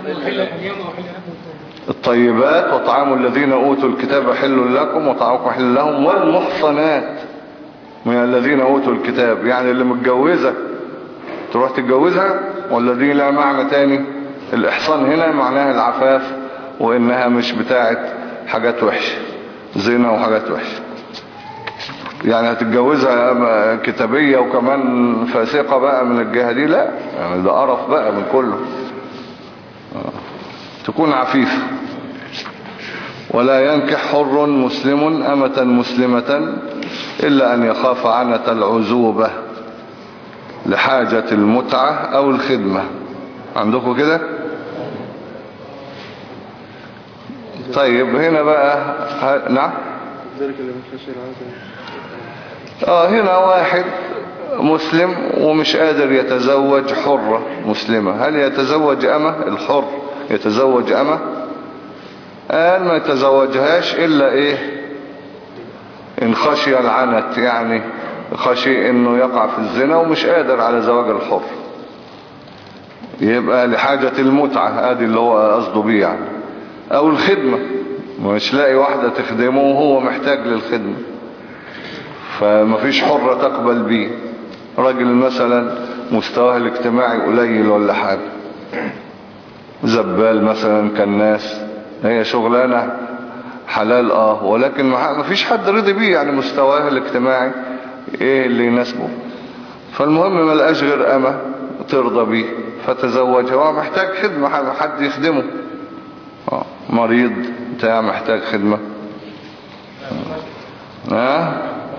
الطيبات وطعام الذين أوتوا الكتاب حل لكم وطعامكم حل لهم والمحصنات من الذين أوتوا الكتاب يعني اللي متجوزة تروح تتجوزها ولا دي لا معنى تاني؟ الإحصان هنا معناها العفاف وإنها مش بتاعت حاجات وحشة زينة وحاجات وحشة يعني هتتجوزها كتابية وكمان فاسقة بقى من الجهة دي لا يعني ده قرف بقى من كله. تكون عفيفة. ولا ينكح حر مسلم أمة مسلمة إلا أن يخاف عنة العزوبة لحاجة المتعة أو الخدمة. عندكم كده؟ طيب هنا بقى ه... نعم اه هنا واحد مسلم ومش قادر يتزوج حرة مسلمة، هل يتزوج أمة؟ الحر يتزوج أمة؟ قال ما يتزوجهاش إلا إيه إن خشي العنت يعني خشي إنه يقع في الزنا ومش قادر على زواج الحر يبقى لحاجة المتعة ادي اللي هو قصده بيه يعني او الخدمة مش لاقي واحدة تخدمه وهو محتاج للخدمة فمفيش حرة تقبل بيه. راجل مثلا مستواه الاجتماعي قليل ولا حاجة زبال مثلا كالناس هي شغلانة حلال اه ولكن مفيش حد رضي بيه يعني مستواه الاجتماعي ايه اللي يناسبه فالمهم ما لقاش غير أمة ترضى بيه فتزوجها هو محتاج خدمة حد يخدمه آه. مريض بتاع محتاج خدمة آه.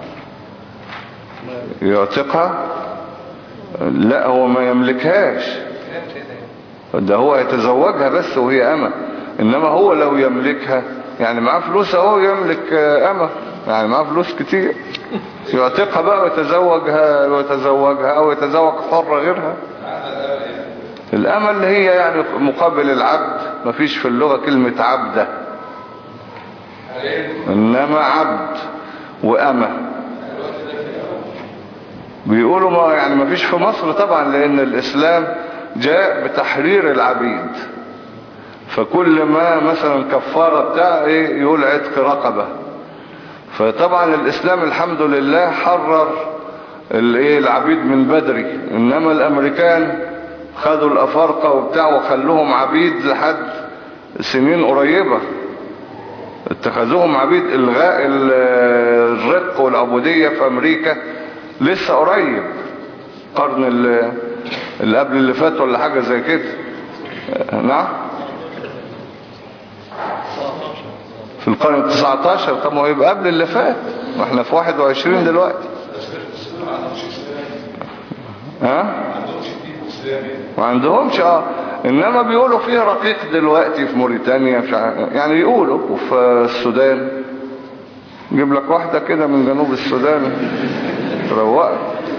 يعتقها لا هو ما يملكهاش ده هو يتزوجها بس وهي أمة إنما هو لو يملكها يعني معاه فلوس هو يملك أمة يعني معاه فلوس كتير يعتقها بقى ويتزوجها ويتزوجها أو يتزوج حرة غيرها. الأمة اللي هي يعني مقابل العبد مفيش في اللغة كلمة عبدة إنما عبد وأمة بيقولوا ما يعني مفيش في مصر طبعا لأن الإسلام جاء بتحرير العبيد، فكل ما مثلا كفارة بتاع ايه يقول عتق رقبة. فطبعا الاسلام الحمد لله حرر الايه العبيد من بدري، انما الامريكان خدوا الافارقة وبتاع وخلوهم عبيد لحد سنين قريبة، اتخذوهم عبيد. الغاء الرق والعبودية في امريكا لسه قريب، قرن اللي قبل اللي فات ولا حاجة زي كده. نعم في القرن التسعتاشر. طب ما يبقى قبل اللي فات، ما احنا في واحد وعشرين دلوقتي. ها ما عندهمش اه انما بيقولوا فيه رقيق دلوقتي في موريتانيا يعني، يقولوا وفي السودان. جيب لك واحدة كده من جنوب السودان تروقك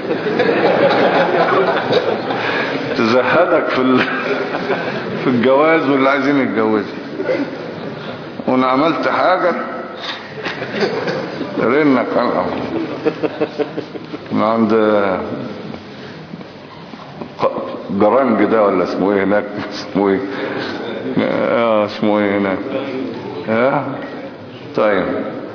تزهدك في في الجواز واللي عايزين يتجوزوا. وانا عملت حاجة رنك من عند جرانج ده ولا اسمه ايه هناك، اسمه ايه اه اسمه ايه هناك اه طيب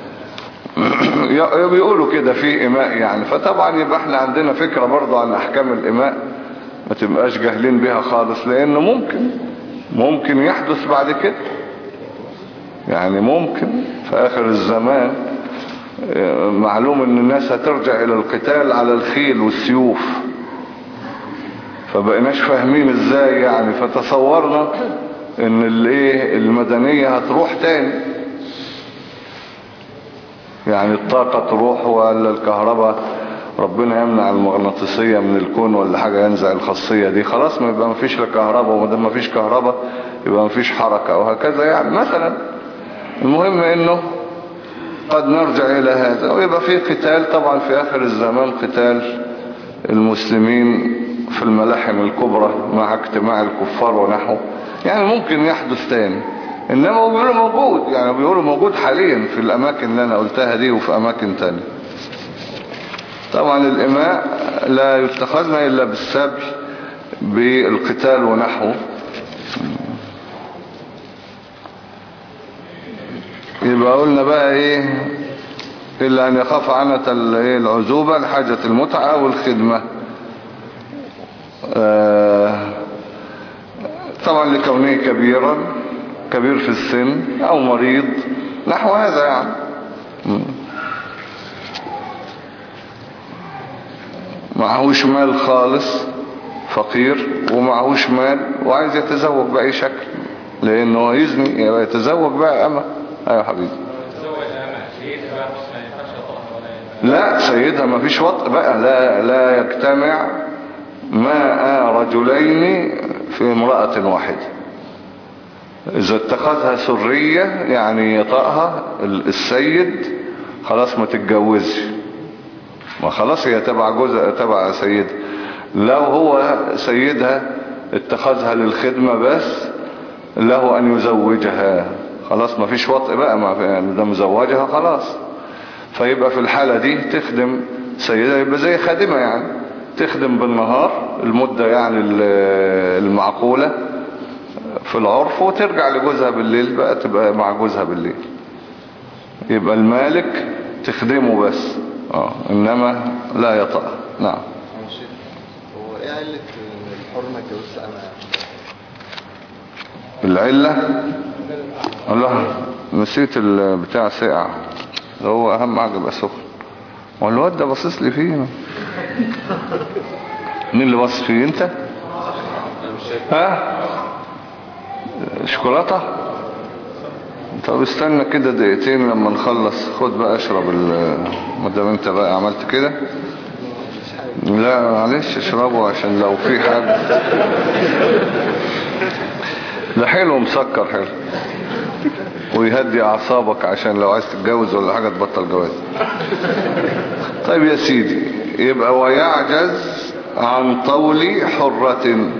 بيقولوا كده في إماء يعني. فطبعا يبقى احنا عندنا فكرة برضو عن احكام الإماء، ما تبقاش جاهلين بها خالص، لانه ممكن ممكن يحدث بعد كده يعني. ممكن في اخر الزمان معلوم ان الناس هترجع الى القتال على الخيل والسيوف، فبقيناش فاهمين ازاي يعني. فتصورنا ان الايه المدنية هتروح تاني يعني، الطاقة تروح ولا الكهرباء ربنا يمنع المغناطيسية من الكون ولا حاجة ينزع الخاصية دي، خلاص ما يبقى مفيش لا كهرباء، وما دام مفيش كهرباء يبقى مفيش حركة وهكذا يعني مثلا. المهم انه قد نرجع الى هذا، ويبقى في قتال طبعا في اخر الزمان، قتال المسلمين في الملاحم الكبرى مع اجتماع الكفار ونحو يعني. ممكن يحدث تاني، انما هو بيقولوا موجود يعني، بيقولوا موجود حاليا في الاماكن اللي انا قلتها دي وفي اماكن تانية. طبعا الاماء لا يتخذنا الا بالسبي بالقتال ونحوه. يبقى قلنا بقى ايه، الا ان يخاف عنة العزوبة لحاجة المتعة والخدمة. آه طبعا لكونه كبيرا، كبير في السن او مريض نحو هذا يعني. معهوش مال خالص، فقير ومعهوش مال وعايز يتزوج بأي شكل، لانه يزني يبقى يتزوج بقى أما. ايوه حبيبي. لا سيدها ما فيش وطء بقى، لا لا يجتمع ماء رجلين في امرأة واحدة. اذا اتخذها سرية يعني يطأها السيد خلاص ما تتجوزش، ما خلاص هي تبع جوزها تبع سيدها. لو هو سيدها اتخذها للخدمة بس له ان يزوجها، خلاص ما فيش وطء بقى، ما يعني ده مزوجها خلاص. فيبقى في الحالة دي تخدم سيدها، يبقى زي خادمة يعني، تخدم بالنهار المدة يعني المعقولة في العرف، وترجع لجوزها بالليل بقى، تبقى مع جوزها بالليل. يبقى المالك تخدمه بس اه انما لا يطأ. نعم. هو ايه علة الحر ما اتجوزش انا؟ العلة الله نسيت البتاع ساقع، هو اهم حاجة يبقى سخن. والواد ده باصص لي فيه. مين اللي باصص فيه؟ انت؟ ها شوكولاتة؟ طب استنى كده دقيقتين لما نخلص، خد بقى اشرب ما دام انت بقى عملت كده. لا معلش اشربه عشان لو في حاجة. ده حلو مسكر حلو ويهدي اعصابك عشان لو عايز تتجوز ولا حاجة تبطل جواز. طيب يا سيدي، يبقى ويعجز عن طول حرة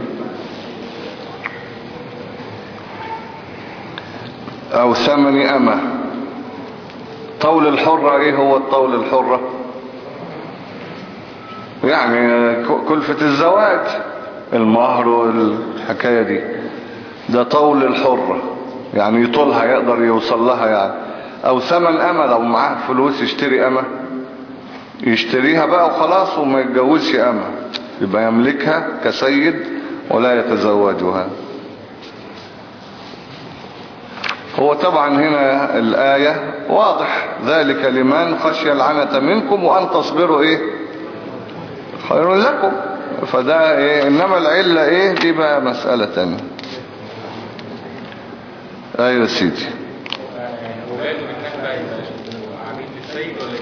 او ثمن امه. طول الحرة ايه هو الطول الحرة؟ يعني كلفة الزواج المهر والحكاية دي. ده طول الحرة، يعني يطولها يقدر يوصل لها يعني. او ثمن امة، لو معاه فلوس يشتري امة يشتريها بقى وخلاص وما يتجوزش امة، يبقى يملكها كسيد ولا يتزوجها. هو طبعا هنا الآية واضح، ذلك لمن خشي العنة منكم وأن تصبروا إيه خير لكم. فده إيه، إنما العلة إيه دي بقى مسألة تانية. أيوة سيدي. ولاده من نحبة عبيد للسيد ولا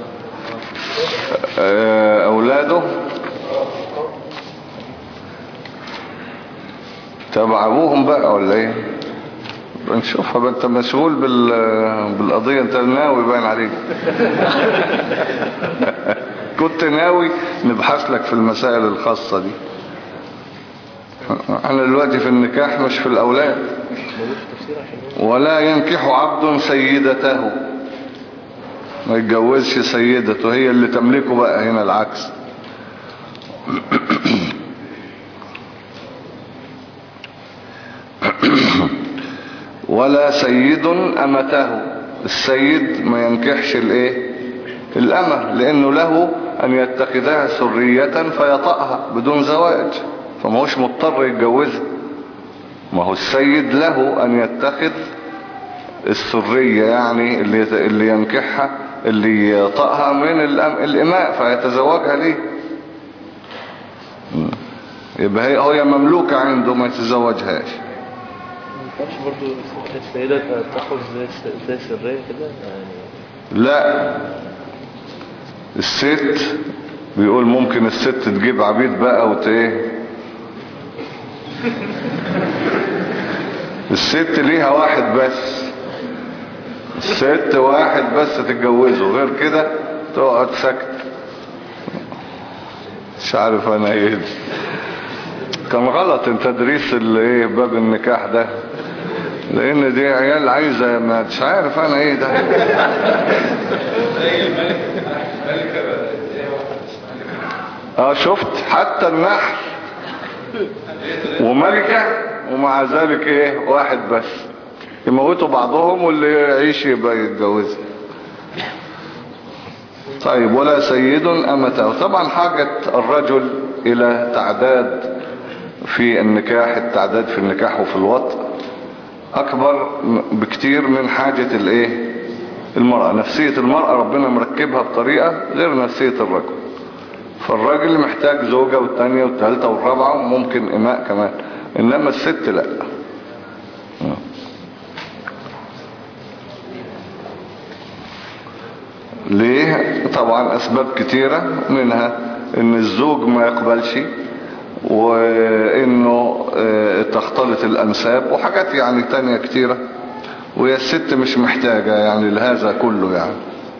آه، أولاده تبع أبوهم بقى ولا إيه؟ نشوفها بقى. انت مشغول بال... بالقضية، انت ناوي باين عليك. كنت ناوي نبحث لك في المسائل الخاصة دي. احنا دلوقتي في النكاح مش في الأولاد. ولا ينكح عبد سيدته، ما يتجوزش سيدته، هي اللي تملكه بقى. هنا العكس. ولا سيد أمته، السيد ما ينكحش الايه الأمة، لأنه له أن يتخذها سرية فيطأها بدون زواج، فما هوش مضطر يتجوزها. ما هو السيد له أن يتخذ السرية، يعني اللي اللي ينكحها اللي يطأها من الإماء فيتزوجها ليه. يبقى هي مملوكة عنده ما يتزوجهاش. ما ينفعش برضه السيدة تاخد زي زي سرية كده يعني؟ لا، الست بيقول ممكن الست تجيب عبيد بقى وت ايه. الست ليها واحد بس، الست واحد بس تتجوزه، غير كده تقعد ساكت. مش عارف انا ايه. كان غلط ان تدريس الايه باب النكاح ده، لان دي عيال عايزة ما مش عارف انا ايه ده. اه شفت حتى النحل وملكة ومع ذلك ايه واحد بس، يموتوا بعضهم واللي يعيش يبقى يتجوز. طيب ولا سيد أمته. طبعا حاجة الرجل الى تعداد في النكاح، التعداد في النكاح وفي الوطء اكبر بكتير من حاجة الايه المرأة. نفسية المرأة ربنا مركبها بطريقة غير نفسية الرجل. فالراجل محتاج زوجة والتانية والتالتة والرابعة وممكن إماء كمان، إنما الست لا. ليه؟ طبعا أسباب كتيرة، منها إن الزوج ما يقبلش، وإنه تختلط الأنساب، وحاجات يعني تانية كتيرة، وهي الست مش محتاجة يعني لهذا كله يعني.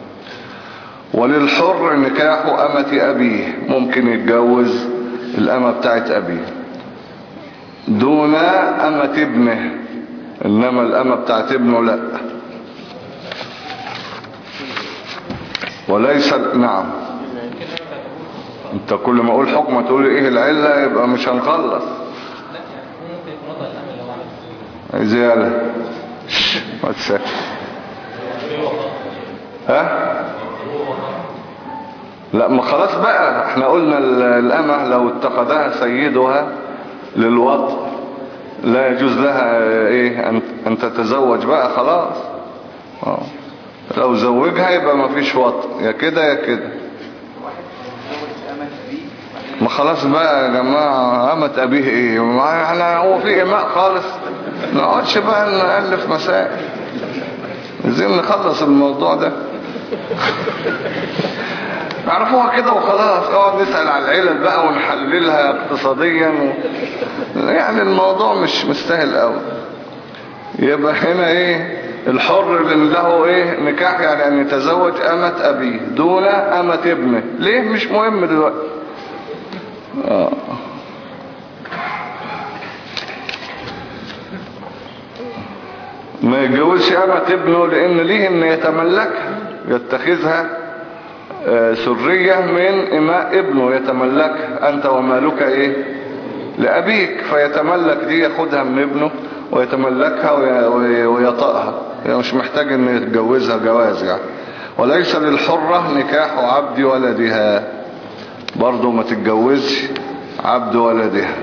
وللحر نكاح أمة أبيه، ممكن يتجوز الأمة بتاعت أبيه دون أمة ابنه، إنما الأمة بتاعت ابنه لا. وليس نعم. انت كل ما اقول حكمة تقول ايه العلة، يبقى مش هنخلص. زيادة ما تسكت. ها لا، ما خلاص بقى، احنا قلنا الأمة لو اتخذها سيدها للوطء لا يجوز لها ايه ان تتزوج بقى خلاص. اه لو زوجها يبقى ما فيش وطء، يا كده يا كده. ما خلاص بقى يا جماعة، أمة أبيه ايه؟ ما احنا هو في إماء خالص، نقعدش بقى نألف مسائل، عايزين نخلص الموضوع ده. نعرفوها كده وخلاص، اقعد نسأل على العلل بقى ونحللها اقتصاديا و... يعني الموضوع مش مستاهل قوي. يبقى هنا ايه الحر اللي له ايه نكاح، يعني ان يتزوج أمة أبيه دون أمة ابنه. ليه؟ مش مهم دلوقتي. آه. ما يتجوزش أمة ابنه لأن ليه ان يتملكها، يتخذها سرية من إماء ابنه يتملكها. أنت ومالك إيه لأبيك، فيتملك دي، ياخدها من ابنه ويتملكها ويطأها، يعني مش محتاج ان يتجوزها جواز يعني. وليس للحرة نكاح عبد ولدها، برضو ما تتجوزش عبد ولدها.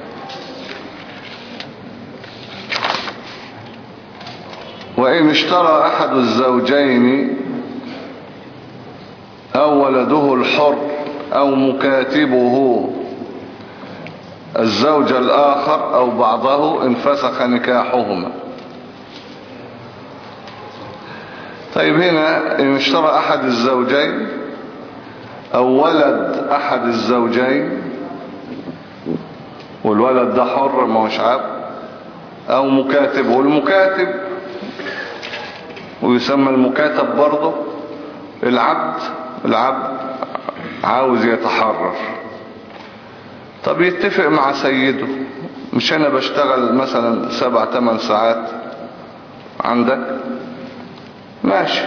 وإن اشترى أحد الزوجين أو ولده الحر أو مكاتبه الزوج الآخر أو بعضه انفسخ نكاحهما. طيب هنا إن اشترى أحد الزوجين أو ولد أحد الزوجين، والولد ده حر ما هوش عبد، أو مكاتب، والمكاتب ويسمى المكاتب برضه العبد، العبد عاوز يتحرر. طب يتفق مع سيده، مش انا بشتغل مثلا سبع تمن ساعات عندك، ماشي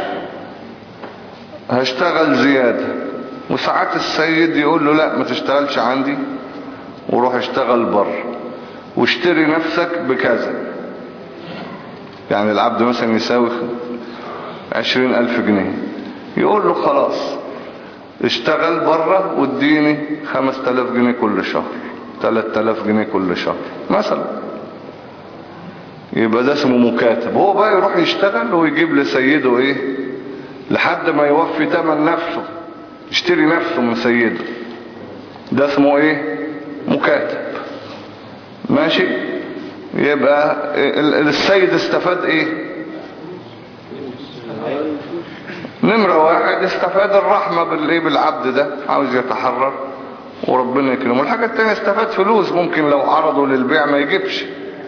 هشتغل زيادة، وساعات السيد يقول له لا ما تشتغلش عندي وروح اشتغل بره واشتري نفسك بكذا. يعني العبد مثلا يساوي عشرين الف جنيه، يقول له خلاص اشتغل بره واديني خمس تلاف جنيه كل شهر، تلات تلاف جنيه كل شهر مثلا. يبقى ده اسمه مكاتب. هو بقى يروح يشتغل ويجيب لسيده ايه لحد ما يوفي تمن نفسه، يشتري نفسه من سيده، ده اسمه ايه مكاتب. ماشي. يبقى السيد استفاد ايه؟ نمرة واحد استفاد الرحمة بالايه بالعبد ده، عاوز يتحرر وربنا يكرمه. الحاجة التانية استفاد فلوس، ممكن لو عرضوا للبيع ما يجيبش،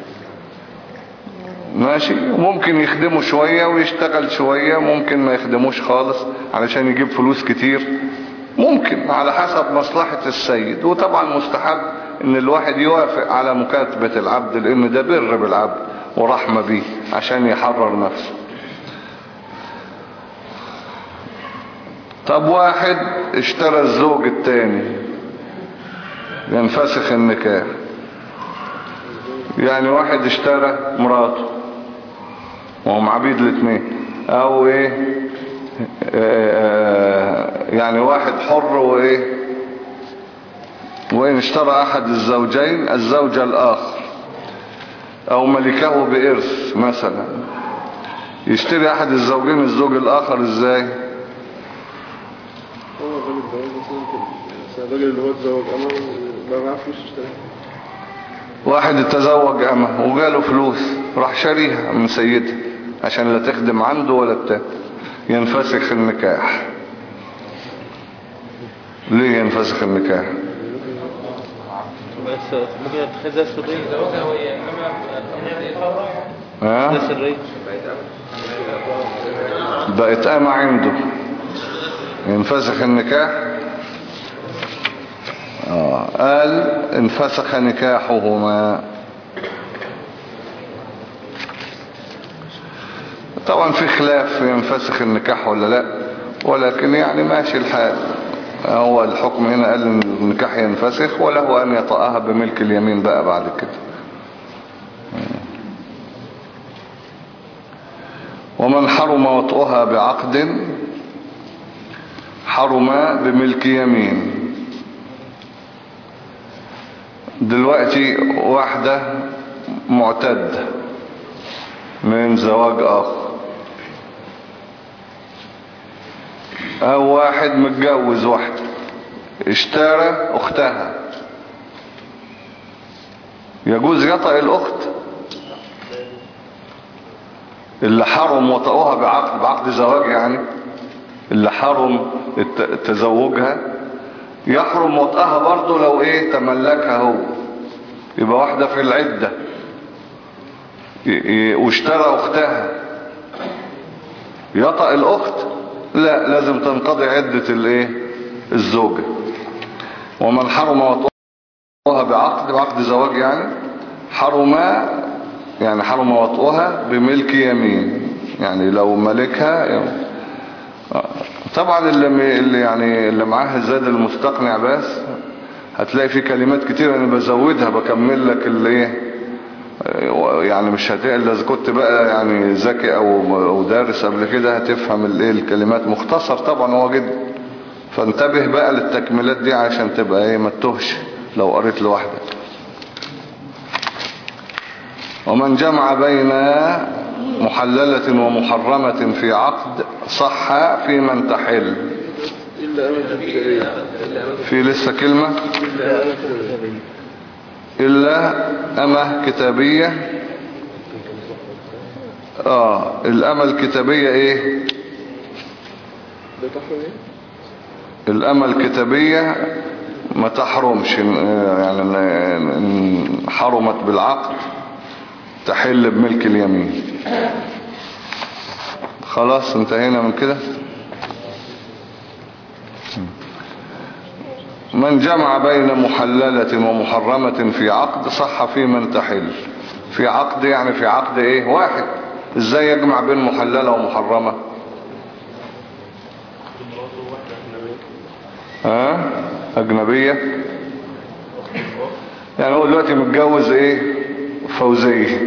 ماشي. وممكن يخدمه شوية ويشتغل شوية، ممكن ما يخدموش خالص علشان يجيب فلوس كتير، ممكن على حسب مصلحة السيد. وطبعا مستحب ان الواحد يوافق على مكاتبة العبد، لان ده بر بالعبد ورحمة بيه عشان يحرر نفسه. طب واحد اشترى الزوج التاني، ينفسخ النكاح. يعني واحد اشترى مراته وهم عبيد الاثنين، او ايه اه يعني واحد حر وايه، وإن اشترى أحد الزوجين الزوج الآخر أو ملكه بإرث مثلا. يشتري أحد الزوجين الزوج الآخر إزاي؟ هو الراجل الزواج مثلا الراجل اللي هو اتزوج أمه بقى معاه فلوس اشتري. واحد اتزوج أمه وجاله فلوس، راح شاريها من سيدها عشان لا تخدم عنده ولا بتاع، ينفسخ النكاح. ليه ينفسخ النكاح؟ بس ممكن يتخذها سرية. ها؟ ده سرية. بقت قامة عنده، ينفسخ النكاح. آه. قال انفسخ نكاحهما. طبعا في خلاف ينفسخ النكاح ولا لا، ولكن يعني ماشي الحال. هو الحكم هنا قال ان النكاح ينفسخ، وله ان يطأها بملك اليمين بقى بعد كده. ومن حرم وطئها بعقد حرم بملك يمين. دلوقتي واحدة معتدة من زواج آخر، او واحد متجوز واحدة اشترى اختها، يجوز يطأ الاخت؟ اللي حرم وطئها بعقد، بعقد زواج يعني، اللي حرم تزوجها يحرم وطئها برضه لو ايه تملكها هو. يبقى واحدة في العدة واشترى اختها، يطأ الاخت؟ لا، لازم تنقضي عدة الايه الزوجة. ومن حرم وطئها بعقد، بعقد زواج يعني، حرم يعني حرم وطئها بملك يمين، يعني لو ملكها يعني. طبعا اللي اللي يعني اللي معاه الزاد المستقنع بس هتلاقي في كلمات كتير انا بزودها بكمل لك اللي ايه يعني، مش هتقل اذا كنت بقى يعني ذكي او او دارس قبل كده هتفهم الايه الكلمات. مختصر طبعا هو جدا، فانتبه بقى للتكملات دي عشان تبقى ايه ما تتوهش لو قريت لوحدك. ومن جمع بين محللة ومحرمة في عقد صح في من تحل. في لسه كلمة إلا أمة كتابية. آه الأمة الكتابية إيه؟ الأمة الكتابية ما تحرمش يعني، حرمت بالعقد تحل بملك اليمين. خلاص انتهينا من كده. من جمع بين محللة ومحرمة في عقد صح في من تحل. في عقد يعني في عقد ايه واحد. ازاي يجمع بين محللة ومحرمة؟ ها اجنبية يعني. هو دلوقتي متجوز ايه فوزية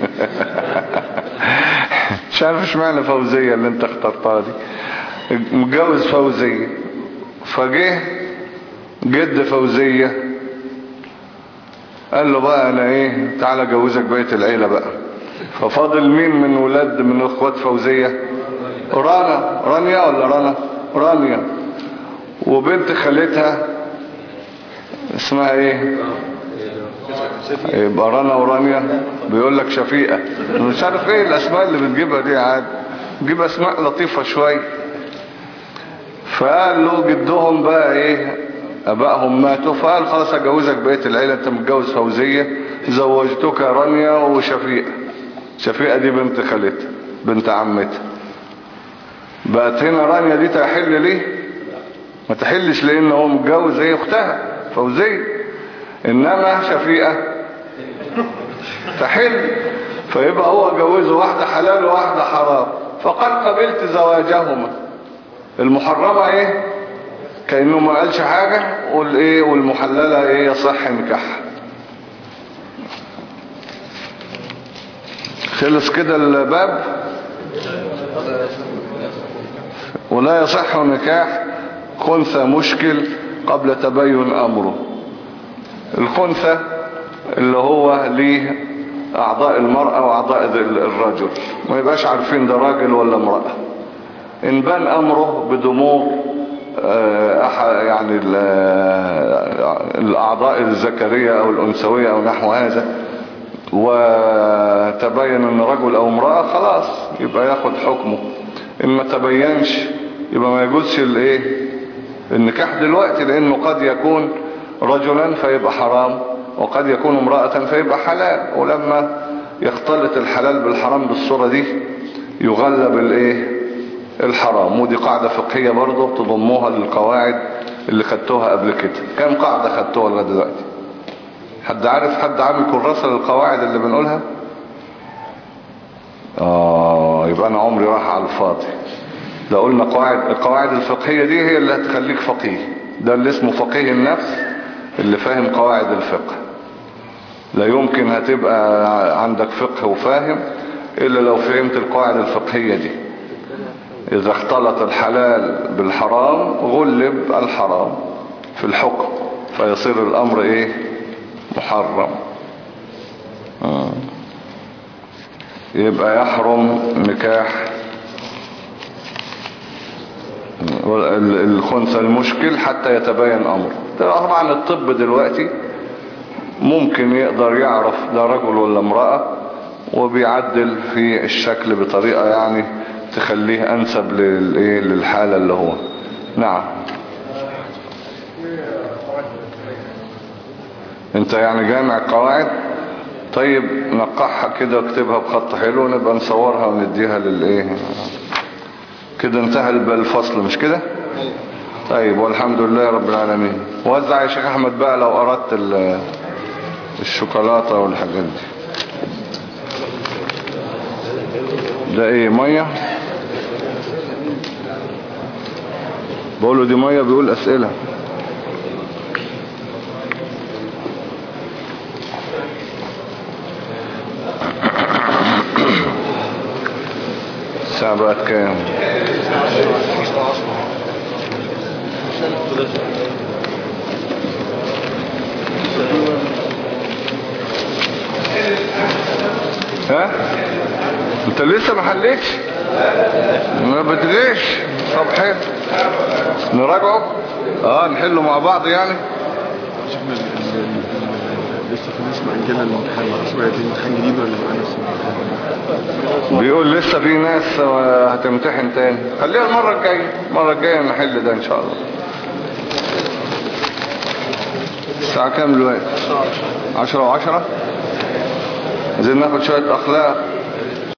مش عارف ايش معنى فوزية اللي انت اخترتها دي. متجوز فوزية، فجه جد فوزية قال له بقى انا ايه تعالى جوزك بقية العيلة بقى. ففاضل مين من ولاد من اخوات فوزية؟ رانا رانيا ولا رانا رانيا، وبنت خالتها اسمها ايه؟ يبقى رانا ورانيا. بيقول لك شفيقة. مش عارف ايه الاسماء اللي بتجيبها دي، عاد بتجيب اسماء لطيفة شوية. فقال له جدهم بقى ايه ابائهم ماتوا، فقال خلاص اجوزك بقية العيلة، انت متجوز فوزية زوجتك رانيا وشفيقة. شفيقة دي بنت خالتها بنت عمتها. بقت هنا رانيا دي تحل ليه؟ ما تحلش لان هو متجوز ايه اختها فوزية، انما شفيقة تحل. فيبقى هو جوزه واحدة حلال وواحدة حرام، فقال قبلت زواجهما. المحرمة ايه كأنه ما قالش حاجة، والايه والمحللة ايه يصح نكاح. خلص كده الباب. ولا يصح نكاح خنثى مشكل قبل تبين امره. الخنثى اللي هو ليه اعضاء المرأة واعضاء الرجل، ما يبقاش عارفين ده راجل ولا امرأة. ان بان امره بدموع يعني الاعضاء الذكرية او الانثوية او نحو هذا، وتبين ان رجل او امرأة، خلاص يبقى ياخد حكمه. ان ما تبينش يبقى ما يجوزش الايه النكاح دلوقتي، لانه قد يكون رجلا فيبقى حرام، وقد يكون امرأة فيبقى حلال. ولما يختلط الحلال بالحرام بالصورة دي يغلب الايه الحرام. ودي قاعدة فقهية برضو تضموها للقواعد اللي خدتوها قبل كده. كم قاعدة خدتوها لغاية دلوقتي؟ حد عارف؟ حد عامل كراسة للقواعد اللي بنقولها؟ اه يبقى انا عمري راح على الفاضي. لو قلنا قواعد، القواعد الفقهية دي هي اللي هتخليك فقيه. ده اللي اسمه فقيه النفس، اللي فاهم قواعد الفقه. لا يمكن هتبقى عندك فقه وفاهم إلا لو فهمت القواعد الفقهية دي. إذا اختلط الحلال بالحرام غلب الحرام في الحكم، فيصير الأمر إيه محرم. آه. يبقى يحرم نكاح الخنثى المشكل حتى يتبين أمره. طبعا الطب دلوقتي ممكن يقدر يعرف ده رجل ولا امرأة، وبيعدل في الشكل بطريقة يعني تخليه أنسب للحالة اللي هو. نعم. انت يعني جامع قواعد؟ طيب نقحها كده واكتبها بخط حلو ونبقى نصورها ونديها للايه كده. انتهى الفصل مش كده؟ طيب والحمد لله رب العالمين. وزع يا شيخ احمد بقى لو اردت الشوكولاتة والحاجات دي. ده ايه مية؟ بقوله دي مية، بيقول اسئلة. الساعة بقت كام؟ ها؟ انت لسه ما حليتش؟ ما بدريش. طب حلو، نراجعه. اه نحله مع بعض يعني. شفنا ال- ال- ال- لسه في ناس مأجلة الامتحان، معرفش بقى في امتحان جديد ولا معانا لسه امتحان. بيقول لسه في ناس آه، هتمتحن تاني. خليها المرة الجاية، المرة الجاية نحل ده ان شاء الله. الساعة كام دلوقتي؟ عشرة وعشرة. عايزين ناخد شوية اخلاق